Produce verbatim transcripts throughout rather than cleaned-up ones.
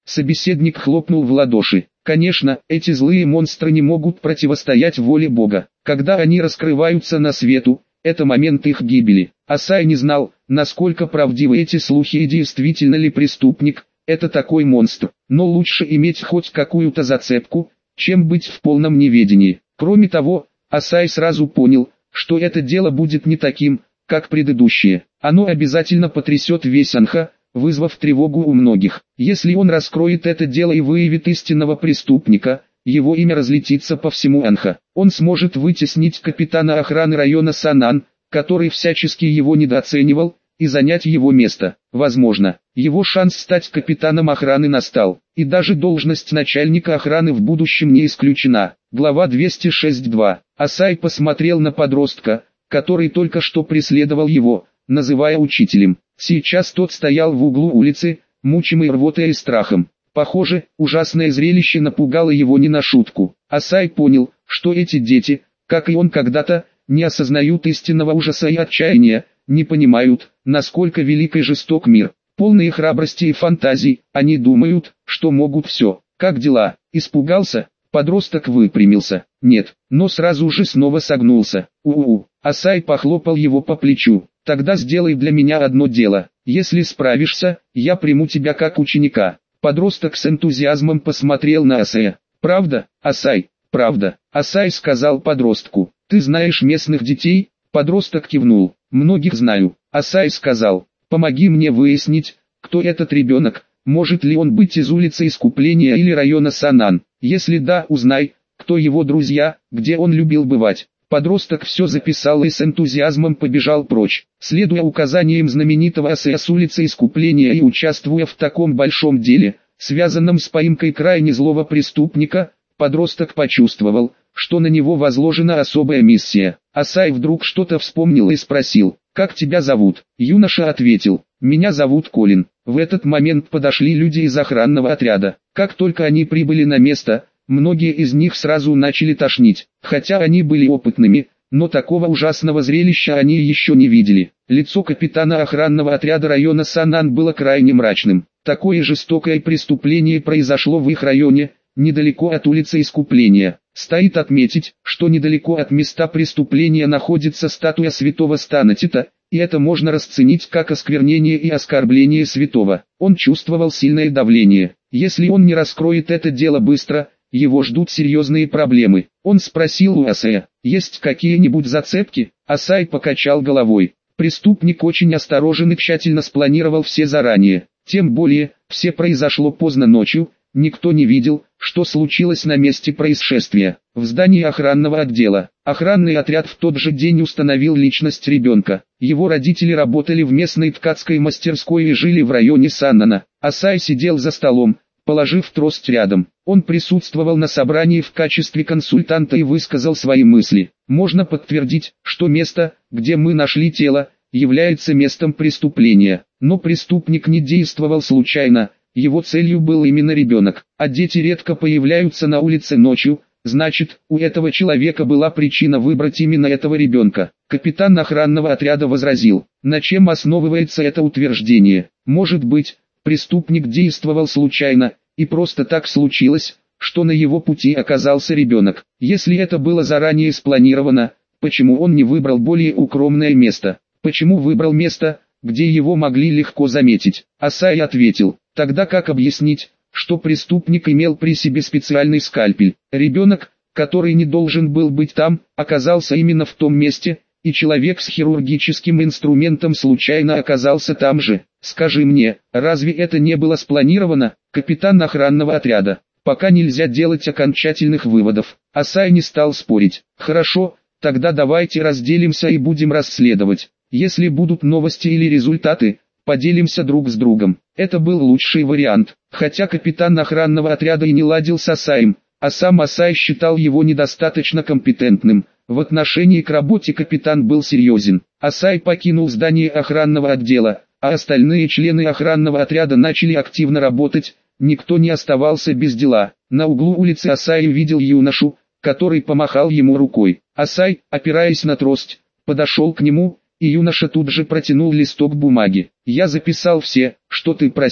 Собеседник хлопнул в ладоши. Конечно, эти злые монстры не могут противостоять воле Бога. Когда они раскрываются на свету, это момент их гибели. Асай не знал, насколько правдивы эти слухи и действительно ли преступник – это такой монстр. Но лучше иметь хоть какую-то зацепку, чем быть в полном неведении. Кроме того, Асай сразу понял, что это дело будет не таким, как предыдущие. Оно обязательно потрясет весь Анха, вызвав тревогу у многих. Если он раскроет это дело и выявит истинного преступника, его имя разлетится по всему Анха. Он сможет вытеснить капитана охраны района Санан, который всячески его недооценивал, и занять его место. Возможно, его шанс стать капитаном охраны настал, и даже должность начальника охраны в будущем не исключена. Глава двести шестьдесят два. Асай посмотрел на подростка, который только что преследовал его, называя учителем. Сейчас тот стоял в углу улицы, мучимый рвотой и страхом. Похоже, ужасное зрелище напугало его не на шутку. Асай понял, что эти дети, как и он когда-то, не осознают истинного ужаса и отчаяния, не понимают, насколько велик и жесток мир. Полные храбрости и фантазий, они думают, что могут все. Как дела? Испугался? Подросток выпрямился. Нет, но сразу же снова согнулся. У-у-у. Асай похлопал его по плечу. Тогда сделай для меня одно дело. Если справишься, я приму тебя как ученика. Подросток с энтузиазмом посмотрел на Асая. Правда, Асай? Правда. Асай сказал подростку. Ты знаешь местных детей? Подросток кивнул. Многих знаю. Асай сказал. Помоги мне выяснить, кто этот ребенок. Может ли он быть из улицы Искупления или района Санан? Если да, узнай, кто его друзья, где он любил бывать. Подросток все записал и с энтузиазмом побежал прочь. Следуя указаниям знаменитого Асая с улицы Искупления и участвуя в таком большом деле, связанном с поимкой крайне злого преступника, подросток почувствовал, что на него возложена особая миссия. Асай вдруг что-то вспомнил и спросил, «Как тебя зовут?» Юноша ответил, «Меня зовут Колин». В этот момент подошли люди из охранного отряда. Как только они прибыли на место, многие из них сразу начали тошнить. Хотя они были опытными, но такого ужасного зрелища они еще не видели. Лицо капитана охранного отряда района Санан было крайне мрачным. Такое жестокое преступление произошло в их районе, недалеко от улицы Искупления. Стоит отметить, что недалеко от места преступления находится статуя святого Станатита, и это можно расценить как осквернение и оскорбление святого. Он чувствовал сильное давление. Если он не раскроет это дело быстро, его ждут серьезные проблемы. Он спросил у Асая, есть какие-нибудь зацепки? Асай покачал головой. Преступник очень осторожен и тщательно спланировал все заранее. Тем более, все произошло поздно ночью, никто не видел, что случилось на месте происшествия. В здании охранного отдела. Охранный отряд в тот же день установил личность ребенка. Его родители работали в местной ткацкой мастерской и жили в районе Саннана. Асай сидел за столом, положив трость рядом. Он присутствовал на собрании в качестве консультанта и высказал свои мысли. Можно подтвердить, что место, где мы нашли тело, является местом преступления. Но преступник не действовал случайно. Его целью был именно ребенок, а дети редко появляются на улице ночью, значит, у этого человека была причина выбрать именно этого ребенка. Капитан охранного отряда возразил, на чем основывается это утверждение. Может быть, преступник действовал случайно, и просто так случилось, что на его пути оказался ребенок. Если это было заранее спланировано, почему он не выбрал более укромное место? Почему выбрал место, где его могли легко заметить? Асай ответил, тогда как объяснить, что преступник имел при себе специальный скальпель? Ребенок, который не должен был быть там, оказался именно в том месте, и человек с хирургическим инструментом случайно оказался там же. Скажи мне, разве это не было спланировано? Капитан охранного отряда. Пока нельзя делать окончательных выводов. Асай не стал спорить. Хорошо, тогда давайте разделимся и будем расследовать. Если будут новости или результаты, поделимся друг с другом. Это был лучший вариант. Хотя капитан охранного отряда и не ладил с Асаем, а сам Асай считал его недостаточно компетентным. В отношении к работе капитан был серьезен. Асай покинул здание охранного отдела, а остальные члены охранного отряда начали активно работать. Никто не оставался без дела. На углу улицы Асай видел юношу, который помахал ему рукой. Асай, опираясь на трость, подошел к нему, и юноша тут же протянул листок бумаги. «Я записал все, что ты просил.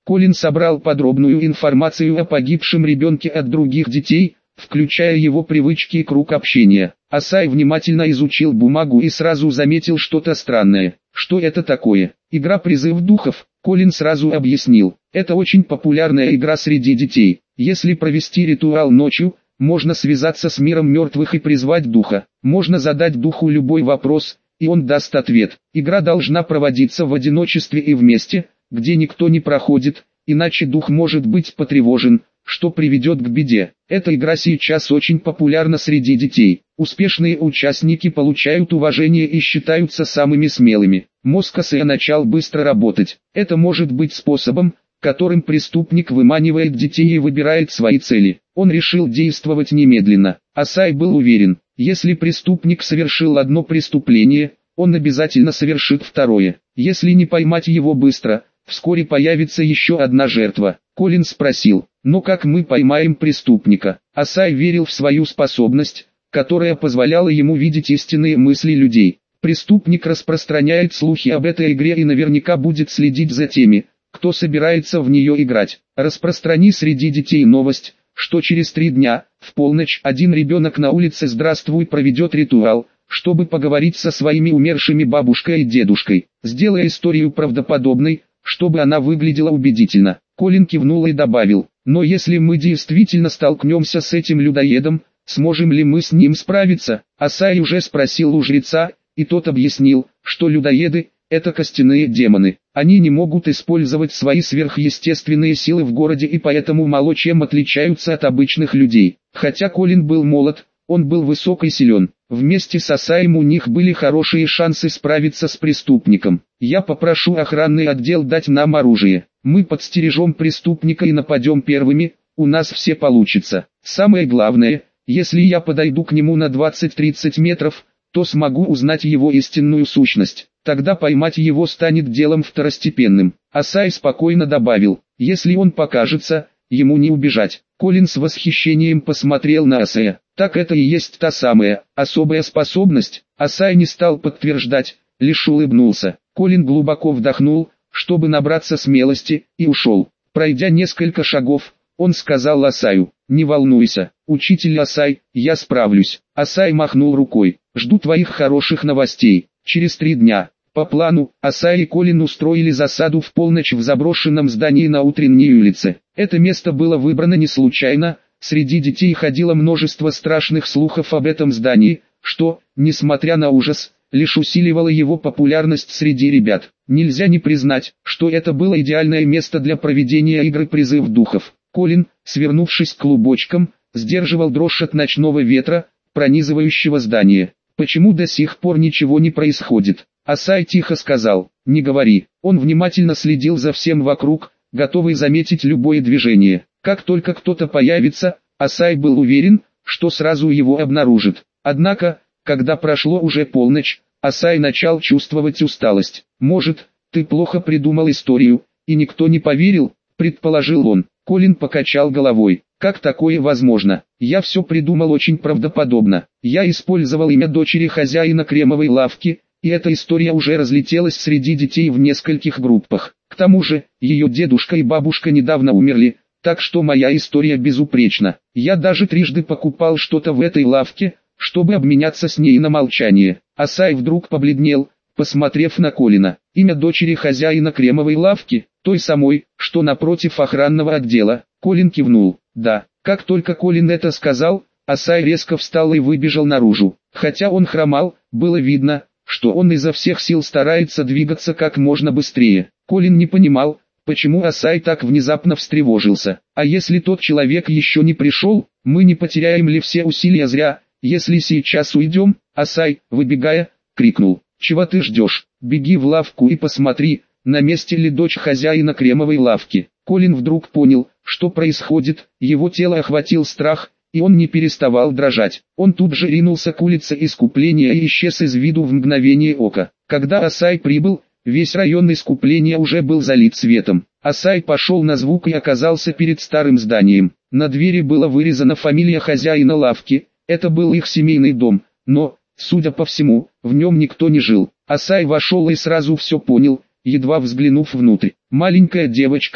Колин собрал подробную информацию о погибшем ребенке от других детей, включая его привычки и круг общения. Асай внимательно изучил бумагу и сразу заметил что-то странное. Что это такое? Игра «Призыв духов», Колин сразу объяснил. Это очень популярная игра среди детей. Если провести ритуал ночью, можно связаться с миром мертвых и призвать духа. Можно задать духу любой вопрос, и он даст ответ. Игра должна проводиться в одиночестве и вместе, где никто не проходит, иначе дух может быть потревожен, что приведет к беде. Эта игра сейчас очень популярна среди детей. Успешные участники получают уважение и считаются самыми смелыми. Мозг Асая начал быстро работать. Это может быть способом, которым преступник выманивает детей и выбирает свои цели. Он решил действовать немедленно. Асай был уверен, если преступник совершил одно преступление, он обязательно совершит второе. Если не поймать его быстро, вскоре появится еще одна жертва. Колин спросил, но как мы поймаем преступника? Асай верил в свою способность, которая позволяла ему видеть истинные мысли людей. Преступник распространяет слухи об этой игре и наверняка будет следить за теми, кто собирается в нее играть. Распространи среди детей новость, что через три дня, в полночь, один ребенок на улице «Здравствуй» проведет ритуал, чтобы поговорить со своими умершими бабушкой и дедушкой. Сделай историю правдоподобной, чтобы она выглядела убедительно. Колин кивнул и добавил, но если мы действительно столкнемся с этим людоедом, сможем ли мы с ним справиться? Асай уже спросил у жреца, и тот объяснил, что людоеды – это костяные демоны. Они не могут использовать свои сверхъестественные силы в городе и поэтому мало чем отличаются от обычных людей. Хотя Колин был молод, он был высок и силен. Вместе с Асаем у них были хорошие шансы справиться с преступником. Я попрошу охранный отдел дать нам оружие. Мы подстережем преступника и нападем первыми, у нас все получится. Самое главное, если я подойду к нему на двадцать-тридцать метров, то смогу узнать его истинную сущность. Тогда поймать его станет делом второстепенным. Асай спокойно добавил, если он покажется, ему не убежать. Колин с восхищением посмотрел на Асая. Так это и есть та самая, особая способность. Асай не стал подтверждать, лишь улыбнулся. Колин глубоко вдохнул, чтобы набраться смелости, и ушел. Пройдя несколько шагов, он сказал Асаю, не волнуйся, учитель Асай, я справлюсь. Асай махнул рукой, жду твоих хороших новостей. Через три дня, по плану, Асай и Колин устроили засаду в полночь в заброшенном здании на утренней улице. Это место было выбрано не случайно, среди детей ходило множество страшных слухов об этом здании, что, несмотря на ужас, лишь усиливало его популярность среди ребят. Нельзя не признать, что это было идеальное место для проведения игры «Призыв духов». Колин, свернувшись клубочком, сдерживал дрожь от ночного ветра, пронизывающего здание. Почему до сих пор ничего не происходит? Асай тихо сказал, не говори. Он внимательно следил за всем вокруг, готовый заметить любое движение. Как только кто-то появится, Асай был уверен, что сразу его обнаружит. Однако, когда прошло уже полночь, Асай начал чувствовать усталость. «Может, ты плохо придумал историю, и никто не поверил?» – предположил он. Колин покачал головой. «Как такое возможно? Я все придумал очень правдоподобно. Я использовал имя дочери хозяина кремовой лавки, и эта история уже разлетелась среди детей в нескольких группах. К тому же, ее дедушка и бабушка недавно умерли, так что моя история безупречна. Я даже трижды покупал что-то в этой лавке, чтобы обменяться с ней на молчание». Асай вдруг побледнел, посмотрев на Колина. Имя дочери хозяина кремовой лавки, той самой, что напротив охранного отдела. Колин кивнул. Да, как только Колин это сказал, Асай резко встал и выбежал наружу. Хотя он хромал, было видно, что он изо всех сил старается двигаться как можно быстрее. Колин не понимал, почему Асай так внезапно встревожился. А если тот человек еще не пришел, мы не потеряем ли все усилия зря, если сейчас уйдем? Асай, выбегая, крикнул. Чего ты ждешь? Беги в лавку и посмотри, на месте ли дочь хозяина кремовой лавки. Колин вдруг понял, что происходит, его тело охватил страх, и он не переставал дрожать. Он тут же ринулся к улице Искупления и исчез из виду в мгновение ока. Когда Асай прибыл, весь район Искупления уже был залит светом. Асай пошел на звук и оказался перед старым зданием. На двери была вырезана фамилия хозяина лавки, это был их семейный дом, но, судя по всему, в нем никто не жил. Асай вошел и сразу все понял, едва взглянув внутрь. Маленькая девочка,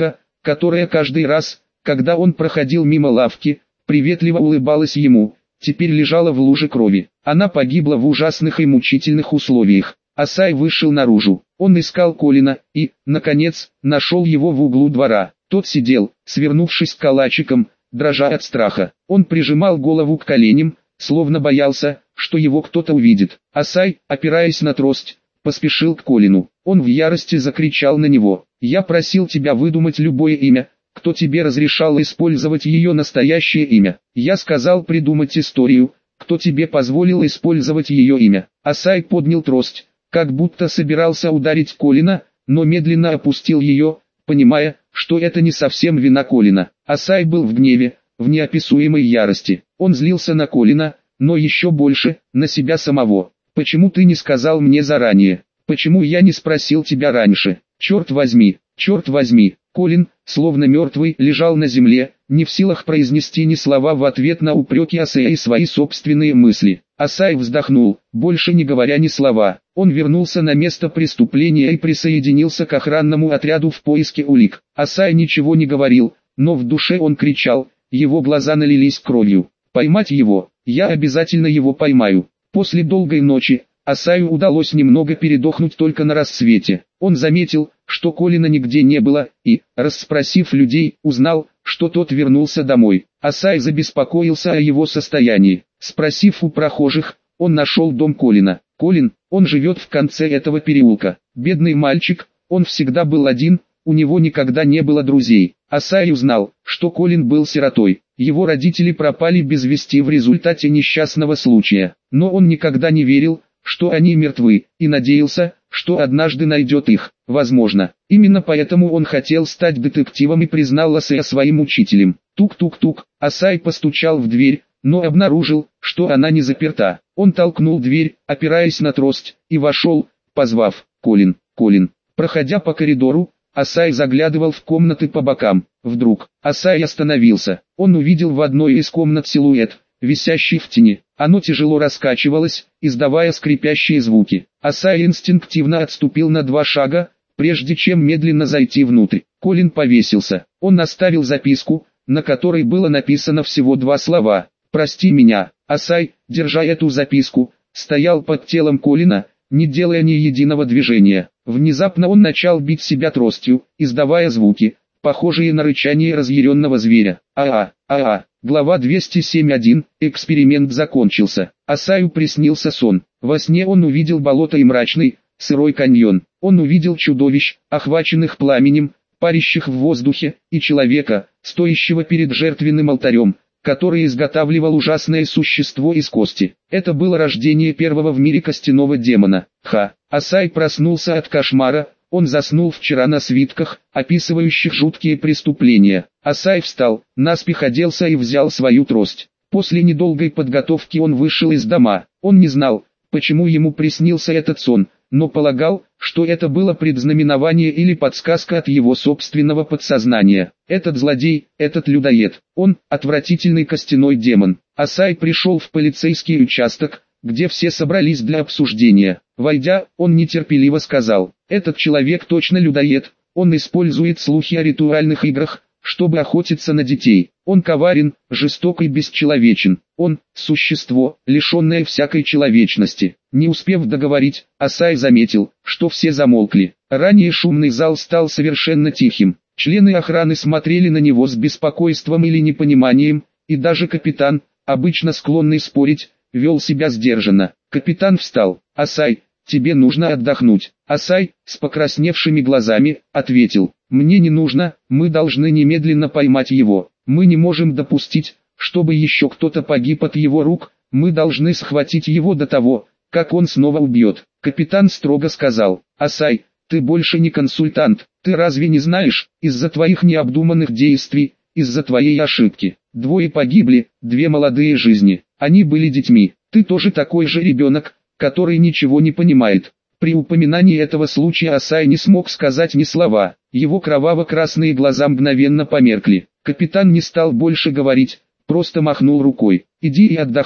которая каждый раз, когда он проходил мимо лавки, приветливо улыбалась ему, теперь лежала в луже крови. Она погибла в ужасных и мучительных условиях. Асай вышел наружу. Он искал Колина и, наконец, нашел его в углу двора. Тот сидел, свернувшись калачиком, дрожа от страха. Он прижимал голову к коленям, словно боялся, что его кто-то увидит. Асай, опираясь на трость, поспешил к Колину. Он в ярости закричал на него: «Я просил тебя выдумать любое имя. Кто тебе разрешал использовать ее настоящее имя? Я сказал придумать историю. Кто тебе позволил использовать ее имя?» Асай поднял трость, как будто собирался ударить Колина, но медленно опустил ее, понимая, что это не совсем вина Колина. Асай был в гневе, в неописуемой ярости. Он злился на Колина, но еще больше, на себя самого. «Почему ты не сказал мне заранее? Почему я не спросил тебя раньше? Черт возьми, черт возьми!» Колин, словно мертвый, лежал на земле, не в силах произнести ни слова в ответ на упреки Асая и свои собственные мысли. Асай вздохнул, больше не говоря ни слова. Он вернулся на место преступления и присоединился к охранному отряду в поиске улик. Асай ничего не говорил, но в душе он кричал, его глаза налились кровью. «Поймать его! Я обязательно его поймаю!» После долгой ночи, Асаю удалось немного передохнуть только на рассвете. Он заметил, что Колина нигде не было, и, расспросив людей, узнал, что тот вернулся домой. Асай забеспокоился о его состоянии. Спросив у прохожих, он нашел дом Колина. Колин, он живет в конце этого переулка. Бедный мальчик, он всегда был один, у него никогда не было друзей. Асай узнал, что Колин был сиротой. Его родители пропали без вести в результате несчастного случая. Но он никогда не верил, что они мертвы, и надеялся, что однажды найдет их. Возможно, именно поэтому он хотел стать детективом и признал Асая своим учителем. Тук-тук-тук, Асай постучал в дверь, но обнаружил, что она не заперта. Он толкнул дверь, опираясь на трость, и вошел, позвав: «Колин, Колин». Проходя по коридору, Асай заглядывал в комнаты по бокам. Вдруг, Асай остановился. Он увидел в одной из комнат силуэт, висящий в тени. Оно тяжело раскачивалось, издавая скрипящие звуки. Асай инстинктивно отступил на два шага, прежде чем медленно зайти внутрь. Колин повесился. Он оставил записку, на которой было написано всего два слова: «Прости меня». Асай, держа эту записку, стоял под телом Колина, не делая ни единого движения. Внезапно он начал бить себя тростью, издавая звуки, похожие на рычание разъяренного зверя. А-а, а-а. Глава двести семь точка один. Эксперимент закончился. Асаю приснился сон. Во сне он увидел болото и мрачный, сырой каньон. Он увидел чудовищ, охваченных пламенем, парящих в воздухе, и человека, стоящего перед жертвенным алтарем, который изготавливал ужасное существо из кости. Это было рождение первого в мире костяного демона. Ха! Асай проснулся от кошмара. Он заснул вчера на свитках, описывающих жуткие преступления. Асай встал, наспех оделся и взял свою трость. После недолгой подготовки он вышел из дома. Он не знал, почему ему приснился этот сон, но полагал, что это было предзнаменование или подсказка от его собственного подсознания. Этот злодей, этот людоед, он — отвратительный костяной демон. Асай пришел в полицейский участок, где все собрались для обсуждения. Войдя, он нетерпеливо сказал: «Этот человек точно людоед, он использует слухи о ритуальных играх, чтобы охотиться на детей. Он коварен, жесток и бесчеловечен. Он — существо, лишенное всякой человечности». Не успев договорить, Асай заметил, что все замолкли. Ранее шумный зал стал совершенно тихим. Члены охраны смотрели на него с беспокойством или непониманием, и даже капитан, обычно склонный спорить, вел себя сдержанно. Капитан встал. «Асай, тебе нужно отдохнуть». Асай, с покрасневшими глазами, ответил: «Мне не нужно, мы должны немедленно поймать его. Мы не можем допустить, чтобы еще кто-то погиб от его рук, мы должны схватить его до того, как он снова убьет». Капитан строго сказал: «Асай, ты больше не консультант, ты разве не знаешь, из-за твоих необдуманных действий, из-за твоей ошибки, двое погибли, две молодые жизни, они были детьми, ты тоже такой же ребенок, который ничего не понимает». При упоминании этого случая Асай не смог сказать ни слова, его кроваво-красные глаза мгновенно померкли. Капитан не стал больше говорить, просто махнул рукой: «Иди и отдохни,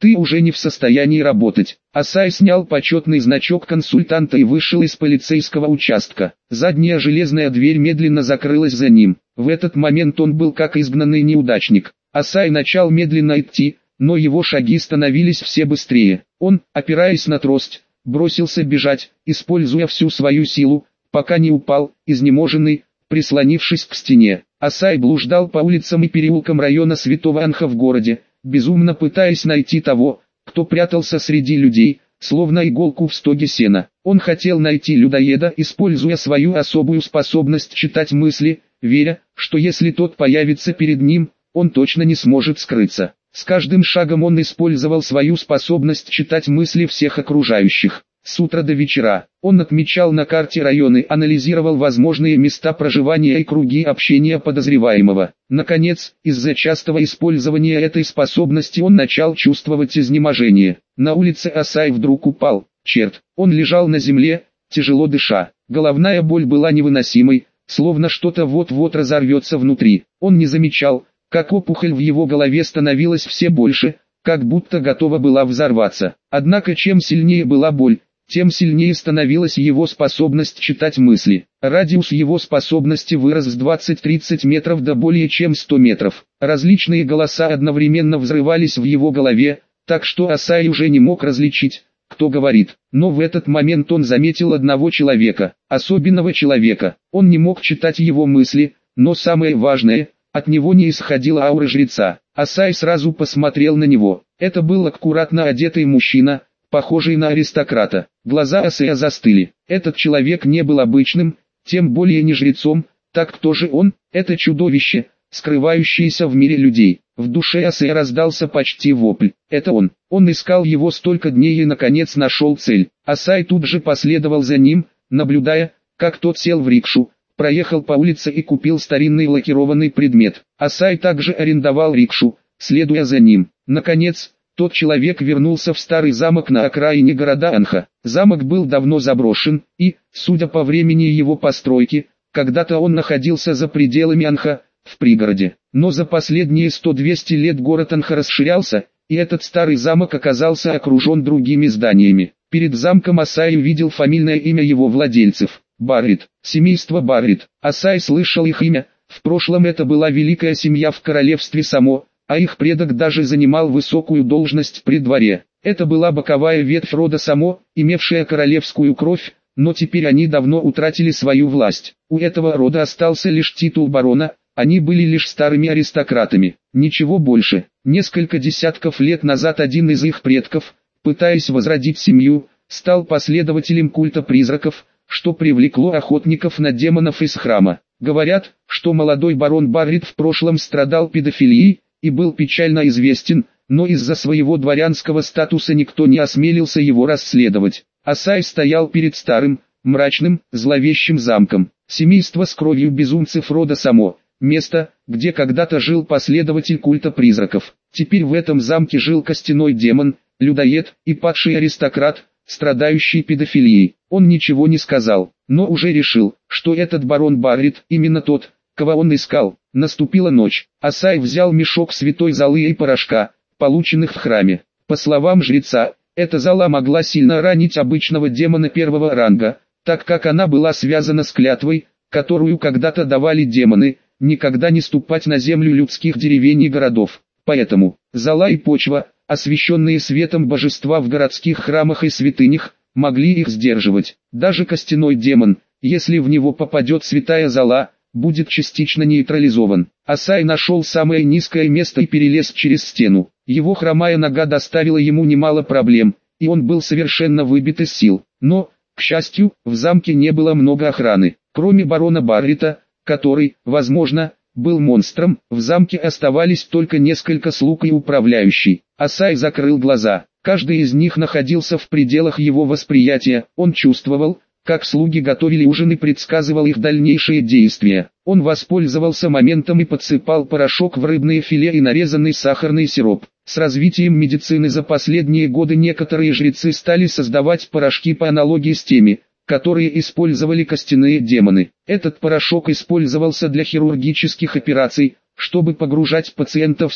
Ты уже не в состоянии работать. Асай снял почетный значок консультанта и вышел из полицейского участка. Задняя железная дверь медленно закрылась за ним. В этот момент он был как изгнанный неудачник. Асай начал медленно идти, но его шаги становились все быстрее. Он, опираясь на трость, бросился бежать, используя всю свою силу, пока не упал, изнеможенный, прислонившись к стене. Асай блуждал по улицам и переулкам района Святого Анха в городе, безумно пытаясь найти того, кто прятался среди людей, словно иголку в стоге сена. Он хотел найти людоеда, используя свою особую способность читать мысли, веря, что если тот появится перед ним, он точно не сможет скрыться. С каждым шагом он использовал свою способность читать мысли всех окружающих. С утра до вечера он отмечал на карте районы, анализировал возможные места проживания и круги общения подозреваемого. Наконец, из-за частого использования этой способности он начал чувствовать изнеможение. На улице Асай вдруг упал. Черт, он лежал на земле, тяжело дыша. Головная боль была невыносимой, словно что-то вот-вот разорвется внутри. Он не замечал, как опухоль в его голове становилась все больше, как будто готова была взорваться. Однако чем сильнее была боль, тем сильнее становилась его способность читать мысли. Радиус его способности вырос с двадцати-тридцати метров до более чем ста метров. Различные голоса одновременно взрывались в его голове, так что Асай уже не мог различить, кто говорит. Но в этот момент он заметил одного человека, особенного человека. Он не мог читать его мысли, но самое важное, от него не исходила аура жреца. Асай сразу посмотрел на него. Это был аккуратно одетый мужчина, похожий на аристократа. Глаза Асая застыли. Этот человек не был обычным, тем более не жрецом. Так кто же он? Это чудовище, скрывающееся в мире людей. В душе Асая раздался почти вопль. Это он. Он искал его столько дней и наконец нашел цель. Асай тут же последовал за ним, наблюдая, как тот сел в рикшу, проехал по улице и купил старинный лакированный предмет. Асай также арендовал рикшу, следуя за ним. Наконец, тот человек вернулся в старый замок на окраине города Анха. Замок был давно заброшен, и, судя по времени его постройки, когда-то он находился за пределами Анха, в пригороде. Но за последние сто-двести лет город Анха расширялся, и этот старый замок оказался окружен другими зданиями. Перед замком Асай увидел фамильное имя его владельцев – Баррит, семейство Баррит. Асай слышал их имя, в прошлом это была великая семья в королевстве Само, а их предок даже занимал высокую должность при дворе. Это была боковая ветвь рода Само, имевшая королевскую кровь, но теперь они давно утратили свою власть. У этого рода остался лишь титул барона, они были лишь старыми аристократами, ничего больше. Несколько десятков лет назад один из их предков, пытаясь возродить семью, стал последователем культа призраков, что привлекло охотников на демонов из храма. Говорят, что молодой барон Баррит в прошлом страдал педофилией и был печально известен, но из-за своего дворянского статуса никто не осмелился его расследовать. Асай стоял перед старым, мрачным, зловещим замком. Семейство с кровью безумцев рода Само, место, где когда-то жил последователь культа призраков. Теперь в этом замке жил костяной демон, людоед и падший аристократ, страдающий педофилией. Он ничего не сказал, но уже решил, что этот барон Баррит именно тот, кого он искал. Наступила ночь. Асай взял мешок святой золы и порошка, полученных в храме. По словам жреца, эта зола могла сильно ранить обычного демона первого ранга, так как она была связана с клятвой, которую когда-то давали демоны, никогда не ступать на землю людских деревень и городов. Поэтому, зола и почва, освященные светом божества в городских храмах и святынях, могли их сдерживать. Даже костяной демон, если в него попадет святая зола, будет частично нейтрализован. Асай нашел самое низкое место и перелез через стену. Его хромая нога доставила ему немало проблем, и он был совершенно выбит из сил. Но, к счастью, в замке не было много охраны. Кроме барона Баррита, который, возможно, был монстром, в замке оставались только несколько слуг и управляющий. Асай закрыл глаза. Каждый из них находился в пределах его восприятия. Он чувствовал, как слуги готовили ужин и предсказывал их дальнейшие действия. Он воспользовался моментом и подсыпал порошок в рыбное филе и нарезанный сахарный сироп. С развитием медицины за последние годы некоторые жрецы стали создавать порошки по аналогии с теми, которые использовали костяные демоны. Этот порошок использовался для хирургических операций, чтобы погружать пациента в сон.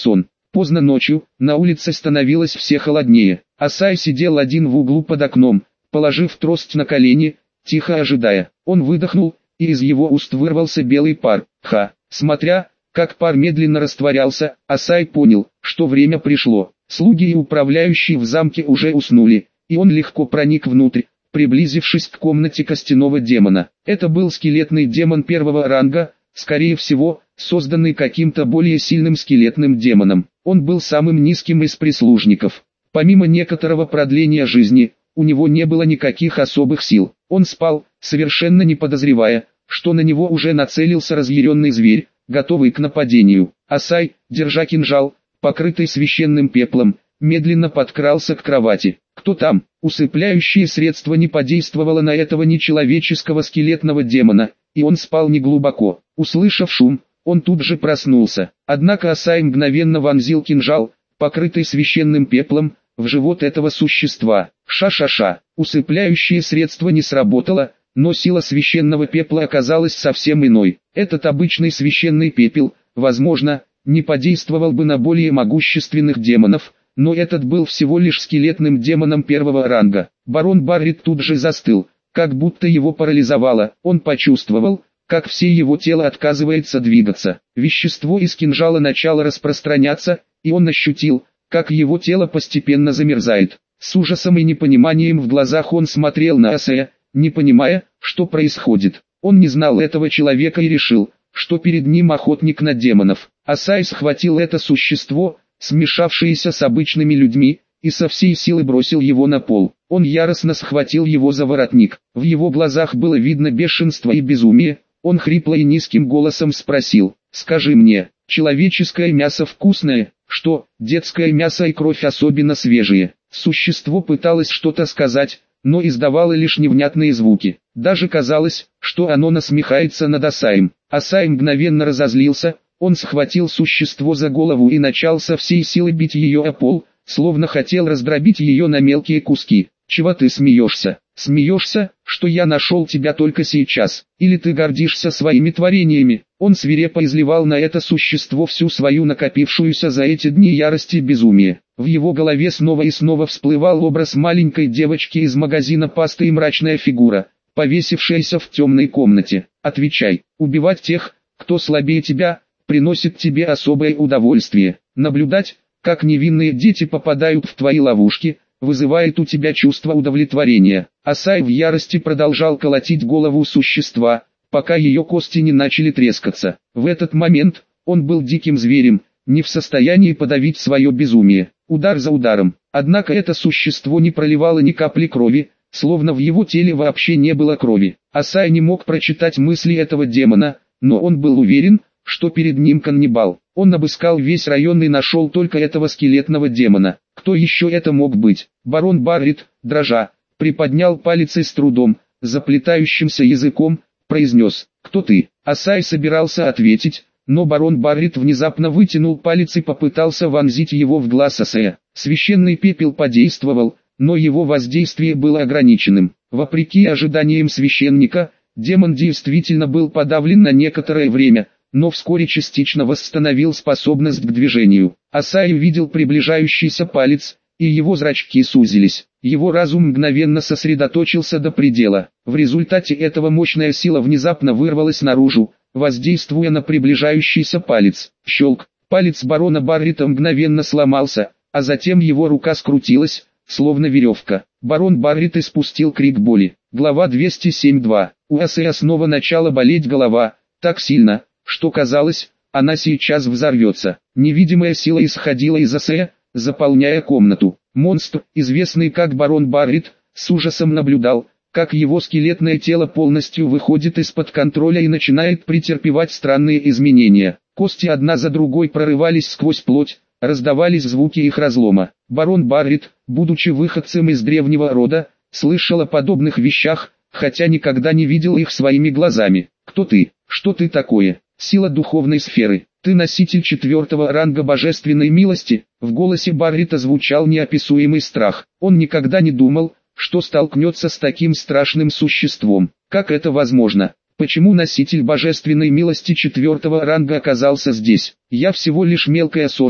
Поздно ночью, на улице становилось все холоднее. Асай сидел один в углу под окном, положив трость на колени, тихо ожидая. Он выдохнул, и из его уст вырвался белый пар. Ха! Смотря, как пар медленно растворялся, Асай понял, что время пришло. Слуги и управляющие в замке уже уснули, и он легко проник внутрь, приблизившись к комнате костяного демона. Это был скелетный демон первого ранга, скорее всего, созданный каким-то более сильным скелетным демоном. Он был самым низким из прислужников. Помимо некоторого продления жизни, у него не было никаких особых сил. Он спал, совершенно не подозревая, что на него уже нацелился разъяренный зверь, готовый к нападению. Асай, держа кинжал, покрытый священным пеплом, медленно подкрался к кровати. Кто там? Усыпляющее средство не подействовало на этого нечеловеческого скелетного демона, и он спал неглубоко. Услышав шум, он тут же проснулся. Однако Асай мгновенно вонзил кинжал, покрытый священным пеплом, в живот этого существа. Ша-ша-ша. Усыпляющее средство не сработало, но сила священного пепла оказалась совсем иной. Этот обычный священный пепел, возможно, не подействовал бы на более могущественных демонов, но этот был всего лишь скелетным демоном первого ранга. Барон Баррит тут же застыл, как будто его парализовало. Он почувствовал, как все его тело отказывается двигаться. Вещество из кинжала начало распространяться, и он ощутил, как его тело постепенно замерзает. С ужасом и непониманием в глазах он смотрел на Асая, не понимая, что происходит. Он не знал этого человека и решил, что перед ним охотник на демонов. Асай схватил это существо, смешавшееся с обычными людьми, и со всей силы бросил его на пол. Он яростно схватил его за воротник. В его глазах было видно бешенство и безумие. Он хрипло и низким голосом спросил: «Скажи мне, человеческое мясо вкусное?» «Что, детское мясо и кровь особенно свежие?» Существо пыталось что-то сказать, но издавало лишь невнятные звуки. Даже казалось, что оно насмехается над Асаем. Асай мгновенно разозлился, он схватил существо за голову и начал со всей силы бить ее о пол, словно хотел раздробить ее на мелкие куски. «Чего ты смеешься? Смеешься, что я нашел тебя только сейчас? Или ты гордишься своими творениями?» Он свирепо изливал на это существо всю свою накопившуюся за эти дни ярость и безумие. В его голове снова и снова всплывал образ маленькой девочки из магазина пасты и мрачная фигура, повесившаяся в темной комнате. «Отвечай, убивать тех, кто слабее тебя, приносит тебе особое удовольствие. Наблюдать, как невинные дети попадают в твои ловушки, вызывает у тебя чувство удовлетворения». Асай в ярости продолжал колотить голову существа, пока ее кости не начали трескаться. В этот момент, он был диким зверем, не в состоянии подавить свое безумие. Удар за ударом. Однако это существо не проливало ни капли крови, словно в его теле вообще не было крови. Асай не мог прочитать мысли этого демона, но он был уверен, что перед ним каннибал. Он обыскал весь район и нашел только этого скелетного демона. Кто еще это мог быть? Барон Баррит, дрожа, приподнял палец и с трудом, заплетающимся языком, произнес: «Кто ты?» Асай собирался ответить, но барон Баррит внезапно вытянул палец и попытался вонзить его в глаз Асая. Священный пепел подействовал, но его воздействие было ограниченным. Вопреки ожиданиям священника, демон действительно был подавлен на некоторое время, но вскоре частично восстановил способность к движению. Асай увидел приближающийся палец, и его зрачки сузились. Его разум мгновенно сосредоточился до предела. В результате этого мощная сила внезапно вырвалась наружу, воздействуя на приближающийся палец. Щелк. Палец барона Баррита мгновенно сломался, а затем его рука скрутилась, словно веревка. Барон Баррит испустил крик боли. Глава двести семь два. У Асая снова начала болеть голова, так сильно, что казалось, она сейчас взорвется. Невидимая сила исходила из Асая, заполняя комнату. Монстр, известный как барон Баррит, с ужасом наблюдал, как его скелетное тело полностью выходит из-под контроля и начинает претерпевать странные изменения. Кости одна за другой прорывались сквозь плоть, раздавались звуки их разлома. Барон Баррит, будучи выходцем из древнего рода, слышал о подобных вещах, хотя никогда не видел их своими глазами. «Кто ты? Что ты такое?» «Сила духовной сферы. Ты носитель четвертого ранга божественной милости». В голосе Баррита звучал неописуемый страх. Он никогда не думал, что столкнется с таким страшным существом. Как это возможно? Почему носитель божественной милости четвертого ранга оказался здесь? «Я всего лишь мелкая сошка,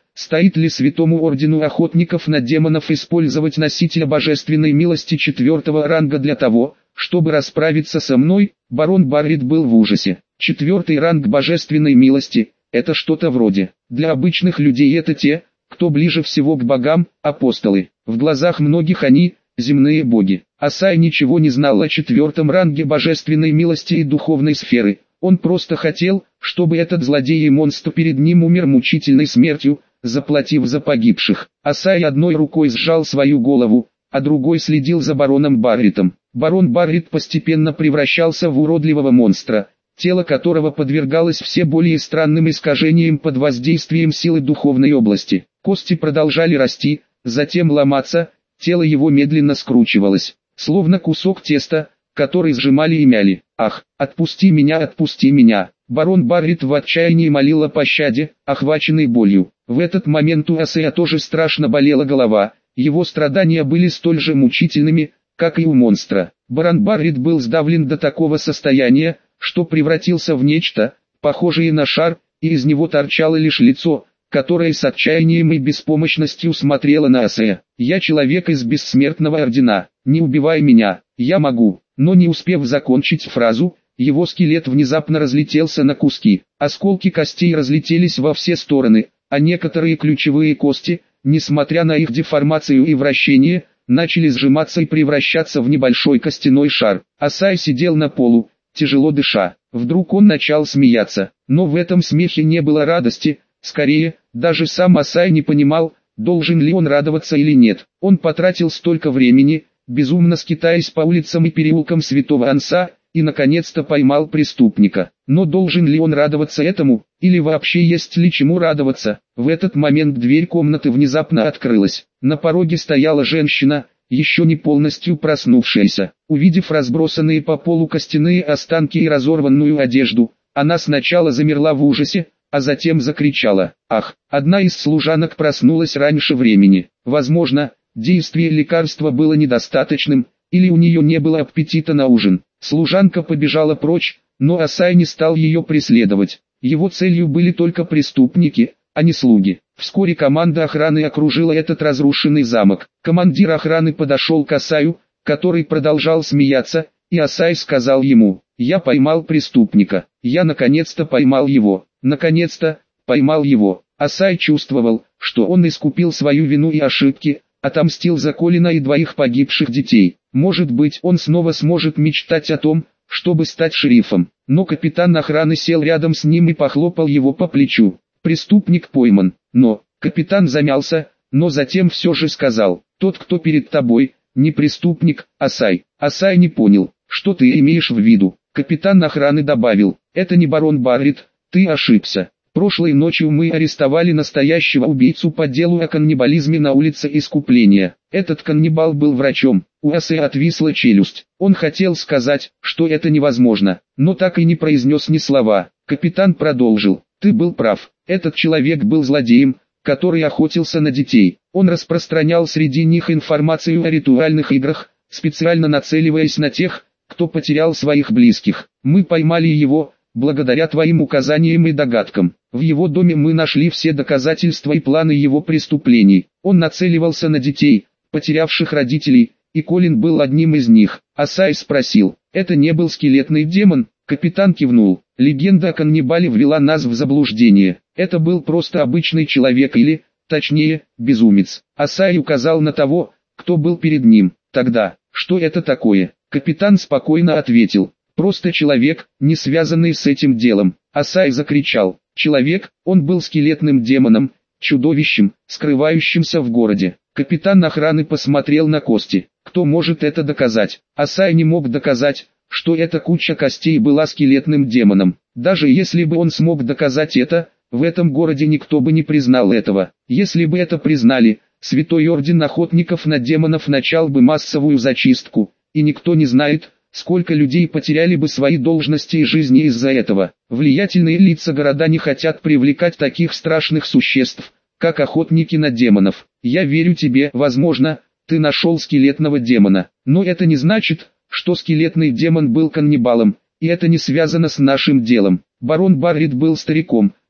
стоит ли Святому Ордену Охотников на Демонов использовать носителя Божественной Милости четвертого ранга для того, чтобы расправиться со мной? Барон Барретт был в ужасе. Четвертый ранг Божественной Милости – это что-то вроде. Для обычных людей это те, кто ближе всего к богам, апостолы. В глазах многих они – земные боги. Асай ничего не знал о четвертом ранге Божественной Милости и духовной сферы. Он просто хотел, чтобы этот злодей и монстр перед ним умер мучительной смертью, заплатив за погибших. Асай одной рукой сжал свою голову, а другой следил за бароном Барреттом. Барон Барретт постепенно превращался в уродливого монстра, тело которого подвергалось все более странным искажениям под воздействием силы духовной области. Кости продолжали расти, затем ломаться, тело его медленно скручивалось, словно кусок теста, который сжимали и мяли. «Ах, отпусти меня, отпусти меня!» Барон Барретт в отчаянии молил о пощаде, охваченный болью. В этот момент у Асая тоже страшно болела голова, его страдания были столь же мучительными, как и у монстра. Барон Барретт был сдавлен до такого состояния, что превратился в нечто, похожее на шар, и из него торчало лишь лицо, которое с отчаянием и беспомощностью смотрело на Асая. «Я человек из бессмертного ордена, не убивай меня, я могу». Но не успев закончить фразу, его скелет внезапно разлетелся на куски. Осколки костей разлетелись во все стороны, а некоторые ключевые кости, несмотря на их деформацию и вращение, начали сжиматься и превращаться в небольшой костяной шар. Асай сидел на полу, тяжело дыша. Вдруг он начал смеяться, но в этом смехе не было радости, скорее, даже сам Асай не понимал, должен ли он радоваться или нет. Он потратил столько времени, безумно скитаясь по улицам и переулкам Святого Анса, и наконец-то поймал преступника. Но должен ли он радоваться этому, или вообще есть ли чему радоваться? В этот момент дверь комнаты внезапно открылась. На пороге стояла женщина, еще не полностью проснувшаяся. Увидев разбросанные по полу костяные останки и разорванную одежду, она сначала замерла в ужасе, а затем закричала. «Ах!» Одна из служанок проснулась раньше времени. Возможно, действие лекарства было недостаточным, или у нее не было аппетита на ужин. Служанка побежала прочь, но Асай не стал ее преследовать. Его целью были только преступники, а не слуги. Вскоре команда охраны окружила этот разрушенный замок. Командир охраны подошел к Асаю, который продолжал смеяться, и Асай сказал ему: «Я поймал преступника, я наконец-то поймал его, наконец-то, поймал его». Асай чувствовал, что он искупил свою вину и ошибки, отомстил за Колина и двоих погибших детей. Может быть, он снова сможет мечтать о том, чтобы стать шерифом. Но капитан охраны сел рядом с ним и похлопал его по плечу. Преступник пойман. Но, капитан замялся, но затем все же сказал: «Тот, кто перед тобой, не преступник, Асай». Асай не понял, что ты имеешь в виду. Капитан охраны добавил: «Это не барон Барретт, ты ошибся. Прошлой ночью мы арестовали настоящего убийцу по делу о каннибализме на улице Искупления. Этот каннибал был врачом». У Асая отвисла челюсть. Он хотел сказать, что это невозможно, но так и не произнес ни слова. Капитан продолжил: «Ты был прав. Этот человек был злодеем, который охотился на детей. Он распространял среди них информацию о ритуальных играх, специально нацеливаясь на тех, кто потерял своих близких. Мы поймали его, благодаря твоим указаниям и догадкам. В его доме мы нашли все доказательства и планы его преступлений. Он нацеливался на детей, потерявших родителей, и Колин был одним из них». Асай спросил: «Это не был скелетный демон?» Капитан кивнул. «Легенда о каннибале ввела нас в заблуждение. Это был просто обычный человек или, точнее, безумец». Асай указал на того, кто был перед ним. «Тогда, что это такое?» Капитан спокойно ответил: «Просто человек, не связанный с этим делом». Асай закричал: «Человек!» Он был скелетным демоном, чудовищем, скрывающимся в городе. Капитан охраны посмотрел на кости. «Кто может это доказать?» Асай не мог доказать, что эта куча костей была скелетным демоном. Даже если бы он смог доказать это, в этом городе никто бы не признал этого. Если бы это признали, Святой Орден Охотников на Демонов начал бы массовую зачистку, и никто не знает, сколько людей потеряли бы свои должности и жизни из-за этого. Влиятельные лица города не хотят привлекать таких страшных существ, как охотники на демонов. Я верю тебе, возможно, ты нашел скелетного демона, но это не значит, что скелетный демон был каннибалом, и это не связано с нашим делом. Барон Барретт был стариком,